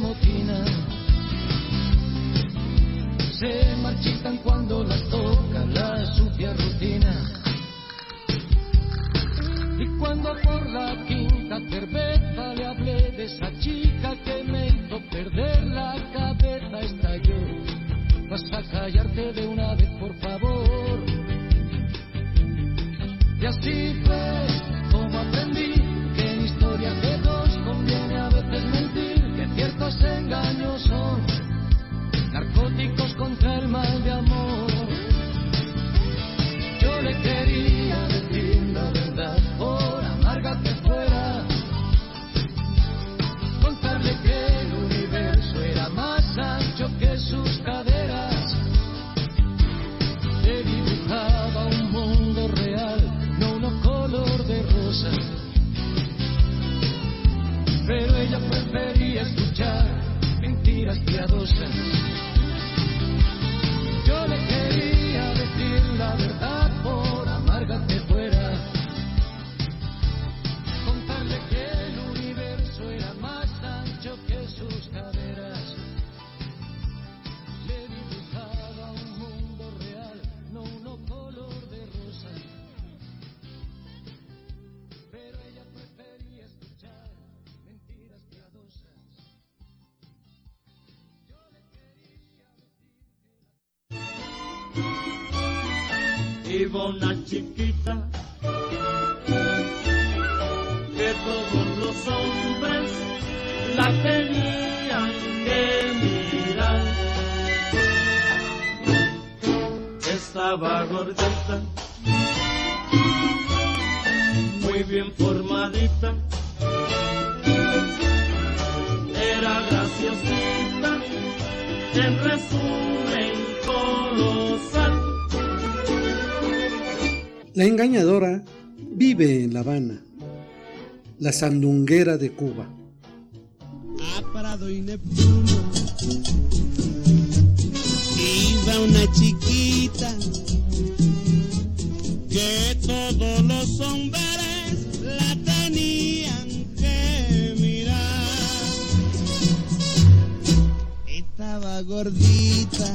amotinan, se marchitan cuando las toca la sucia rutina. Y cuando por la quinta cerveza le hablé de esa chica que me hizo perder la cabeza, estalló. Vas a callarte de una vez, por favor. Y así fue como aprendí que en historias de dos conviene a veces mentir, que ciertos engaños son narcóticos contra el mal de amor. Yo le quería decir la verdad, por amarga que fuera, contarle que el universo era más ancho que sus caderas. Le dibujaba un mundo real, no uno color de rosa, pero ella prefería escuchar mentiras piadosas. Yo le quería decir la verdad, por amarga que fuera, contarle que el universo era más ancho que sus caderas. Le dibujaba un mundo real, no uno color de rosa, pero ella prefería escuchar mentiras piadosas. Yo le quería decir. Iba una chiquita que todos los hombres la tenían que mirar. Estaba gordita, muy bien formadita, era graciosita, en resumen colosal. La engañadora vive en La Habana, la sandunguera de Cuba. A Prado y Neptuno iba una chiquita que todos los hombres la tenían que mirar. Estaba gordita,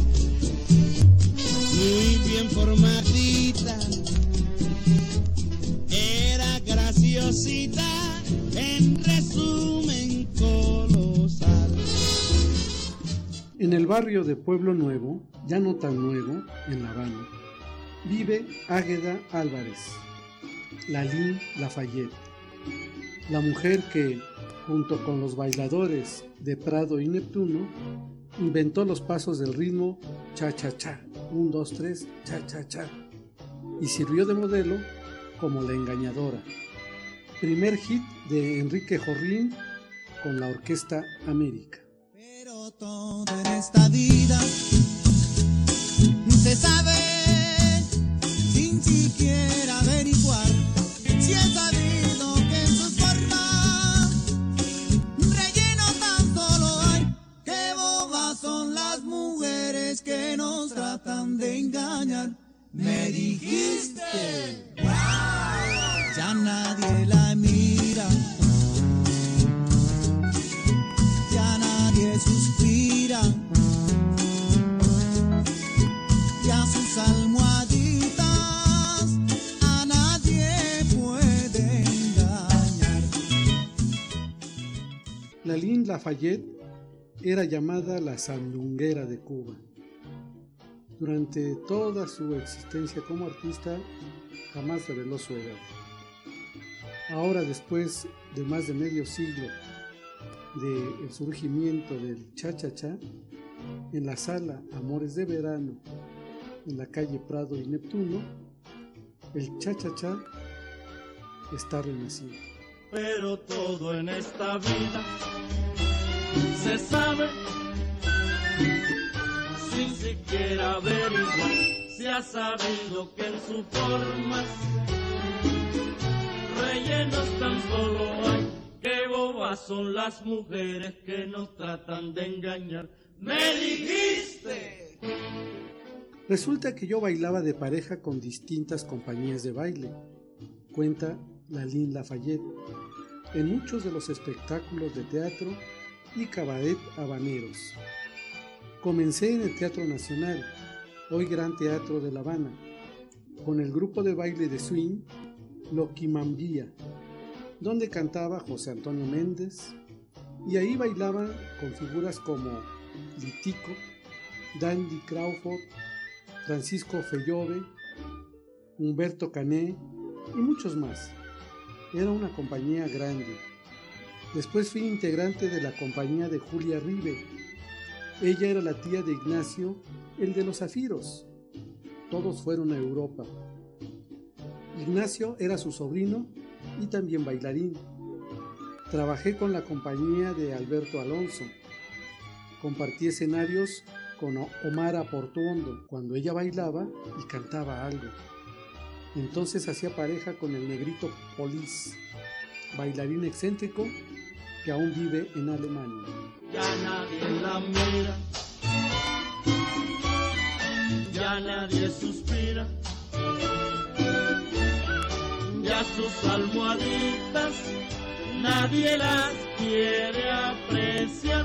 muy bien formadita, era graciosita, en resumen colosal. En el barrio de Pueblo Nuevo, ya no tan nuevo, en La Habana, vive Águeda Álvarez, Lalín Lafayette, la mujer que, junto con los bailadores de Prado y Neptuno, inventó los pasos del ritmo cha-cha-cha, un, dos, tres, cha-cha-cha, y sirvió de modelo como La Engañadora, primer hit de Enrique Jorrín con la Orquesta América. Pero todo en esta vida se sabe sin siquiera averiguar, si es sabido que en sus formas relleno tan solo hay. Qué bobas son las mujeres que nos tratan de engañar. Me dijiste, ya nadie la mira, ya nadie suspira, ya sus almohaditas a nadie puede engañar. Lalín Lafayette era llamada la sandunguera de Cuba. Durante toda su existencia como artista, jamás reveló su edad. Ahora, después de más de medio siglo del surgimiento del cha-cha-cha, en la sala Amores de Verano, en la calle Prado y Neptuno, el cha-cha-cha está renacido. Pero todo en esta vida se sabe sin siquiera averiguar, se ha sabido que en sus formas rellenos tan solo hay. Qué bobas son las mujeres que nos tratan de engañar. ¡Me dijiste! Resulta que yo bailaba de pareja con distintas compañías de baile, cuenta Lalín Lafayette. En muchos de los espectáculos de teatro y cabaret habaneros. Comencé en el Teatro Nacional, hoy Gran Teatro de La Habana, con el grupo de baile de swing Loquimambía, donde cantaba José Antonio Méndez, y ahí bailaba con figuras como Litico, Dandy Crawford, Francisco Fellove, Humberto Cané y muchos más. Era una compañía grande. Después fui integrante de la compañía de Julia Ribe. Ella era la tía de Ignacio, el de los zafiros. Todos fueron a Europa. Ignacio era su sobrino y también bailarín. Trabajé con la compañía de Alberto Alonso. Compartí escenarios con Omara Portuondo cuando ella bailaba y cantaba algo. Entonces hacía pareja con el negrito Polis, bailarín excéntrico que aún vive en Alemania. Ya nadie la mira, ya nadie suspira, ya sus almohaditas nadie las quiere apreciar.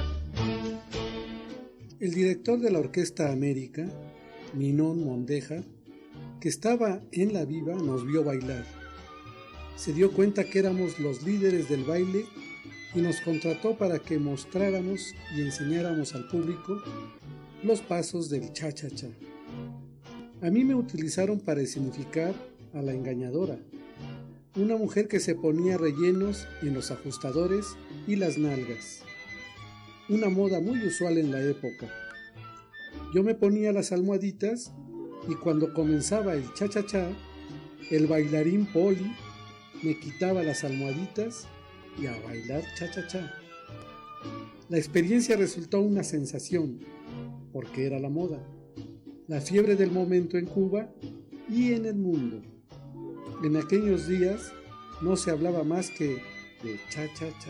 El director de la Orquesta América, Ninón Mondeja, que estaba en la Viva, nos vio bailar. Se dio cuenta que éramos los líderes del baile y nos contrató para que mostráramos y enseñáramos al público los pasos del cha-cha-cha. A mí me utilizaron para escenificar a la engañadora, una mujer que se ponía rellenos en los ajustadores y las nalgas, una moda muy usual en la época. Yo me ponía las almohaditas y cuando comenzaba el cha-cha-cha, el bailarín Poli me quitaba las almohaditas y a bailar cha-cha-cha. La experiencia resultó una sensación, porque era la moda, la fiebre del momento en Cuba y en el mundo. En aquellos días no se hablaba más que de cha-cha-cha.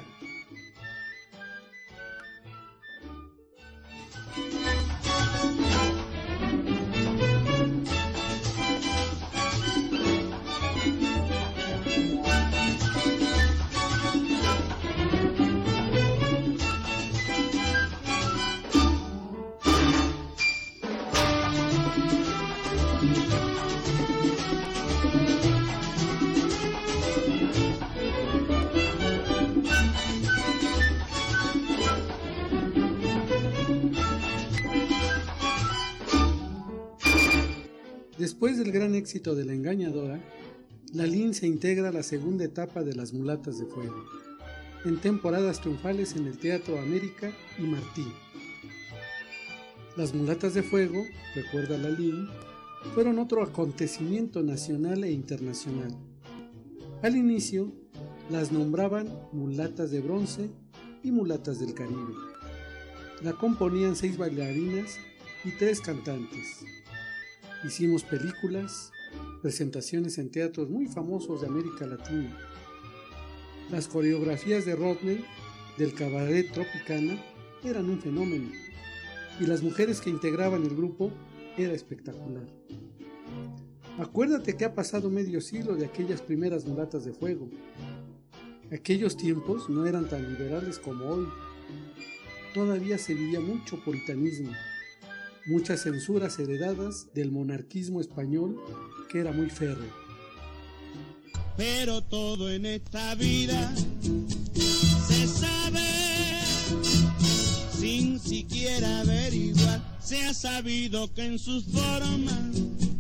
Después del gran éxito de La Engañadora, Lalín se integra a la segunda etapa de Las Mulatas de Fuego, en temporadas triunfales en el Teatro América y Martí. Las Mulatas de Fuego, recuerda Lalín, fueron otro acontecimiento nacional e internacional. Al inicio, las nombraban Mulatas de Bronce y Mulatas del Caribe. La componían seis bailarinas y tres cantantes. Hicimos películas, presentaciones en teatros muy famosos de América Latina. Las coreografías de Rodney, del cabaret Tropicana, eran un fenómeno, y las mujeres que integraban el grupo era espectacular. Acuérdate que ha pasado medio siglo de aquellas primeras Mulatas de Fuego. Aquellos tiempos no eran tan liberales como hoy. Todavía se vivía mucho puritanismo, muchas censuras heredadas del monarquismo español que era muy férreo. Pero todo en esta vida se sabe sin siquiera averiguar. Se ha sabido que en sus formas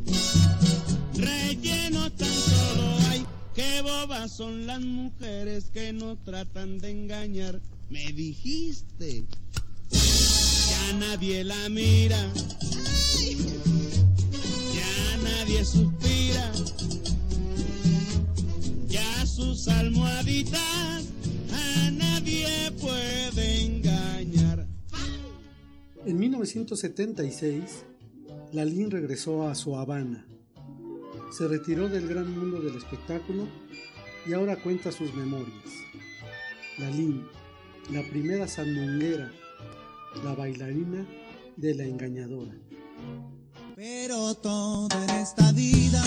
relleno tan solo hay. Qué bobas son las mujeres que no tratan de engañar. Me dijiste, ya nadie la mira, ya nadie suspira, ya sus almohaditas a nadie puede engañar. En mil novecientos setenta y seis, Lalín regresó a su Habana. Se retiró del gran mundo del espectáculo y ahora cuenta sus memorias. Lalín, la primera sandunguera, la bailarina de La Engañadora. Pero todo en esta vida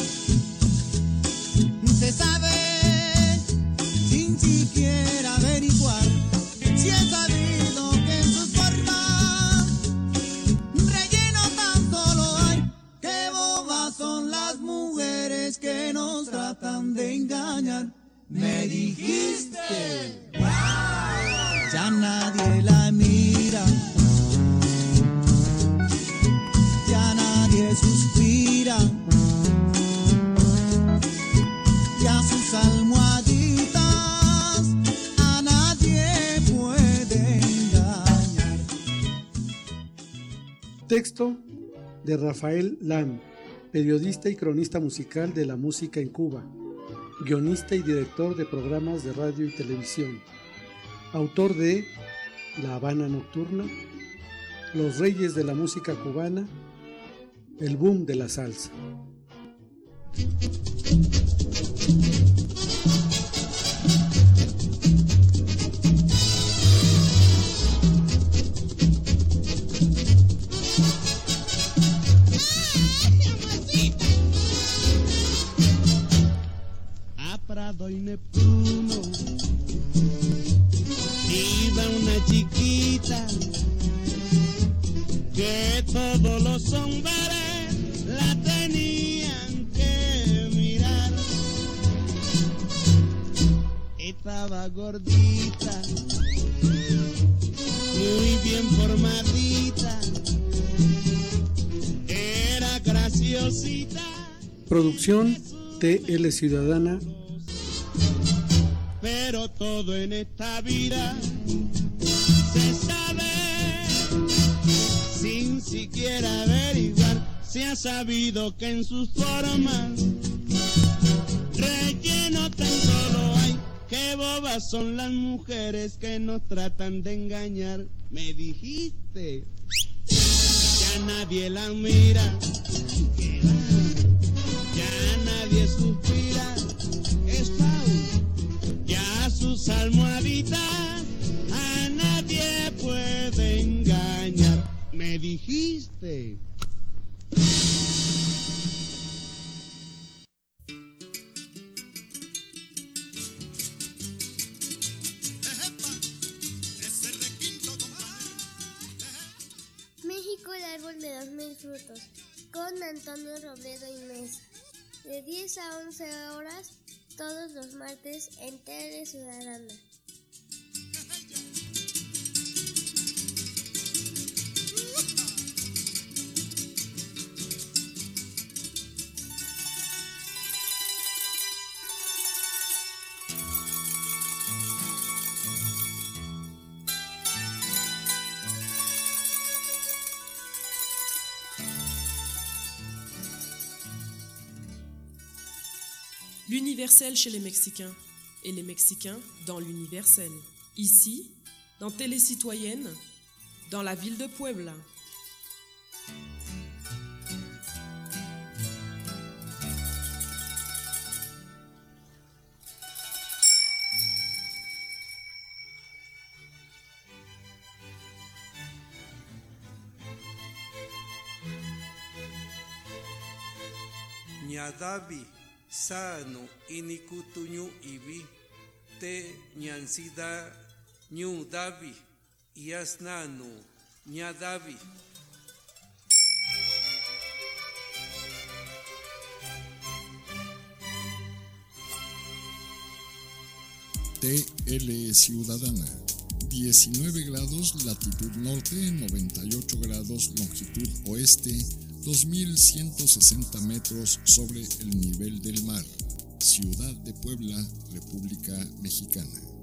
se sabe sin siquiera averiguar. Si he sabido Texto de Rafael Lam, periodista y cronista musical de la música en Cuba, guionista y director de programas de radio y televisión, autor de La Habana Nocturna, Los Reyes de la Música Cubana, El Boom de la Salsa. Prado y Neptuno iba una chiquita que todos los hombres la tenían que mirar. Estaba gordita, muy bien formadita, era graciosita. Producción T L Ciudadana. Pero todo en esta vida se sabe sin siquiera averiguar. Se ha sabido que en sus formas relleno tan solo hay. Qué bobas son las mujeres que nos tratan de engañar. Me dijiste, ya nadie la mira, ya nadie suspira. Es Paul. Ya sus almohaditas a nadie puede engañar. Me dijiste. México, el árbol de los mil frutos, con Antonio Robledo y Mesa, de diez a once horas, todos los martes en Tele Ciudadana. L'universel chez les Mexicains et les Mexicains dans l'universel. Ici, dans Télé Citoyenne, dans la ville de Puebla. Ñadavi sano inikutuñu ibi te ñansida ñu davi yasnanu ñadavi. T L Ciudadana, diecinueve grados latitud norte, noventa y ocho grados longitud oeste, dos mil ciento sesenta metros sobre el nivel del mar. Ciudad de Puebla, República Mexicana.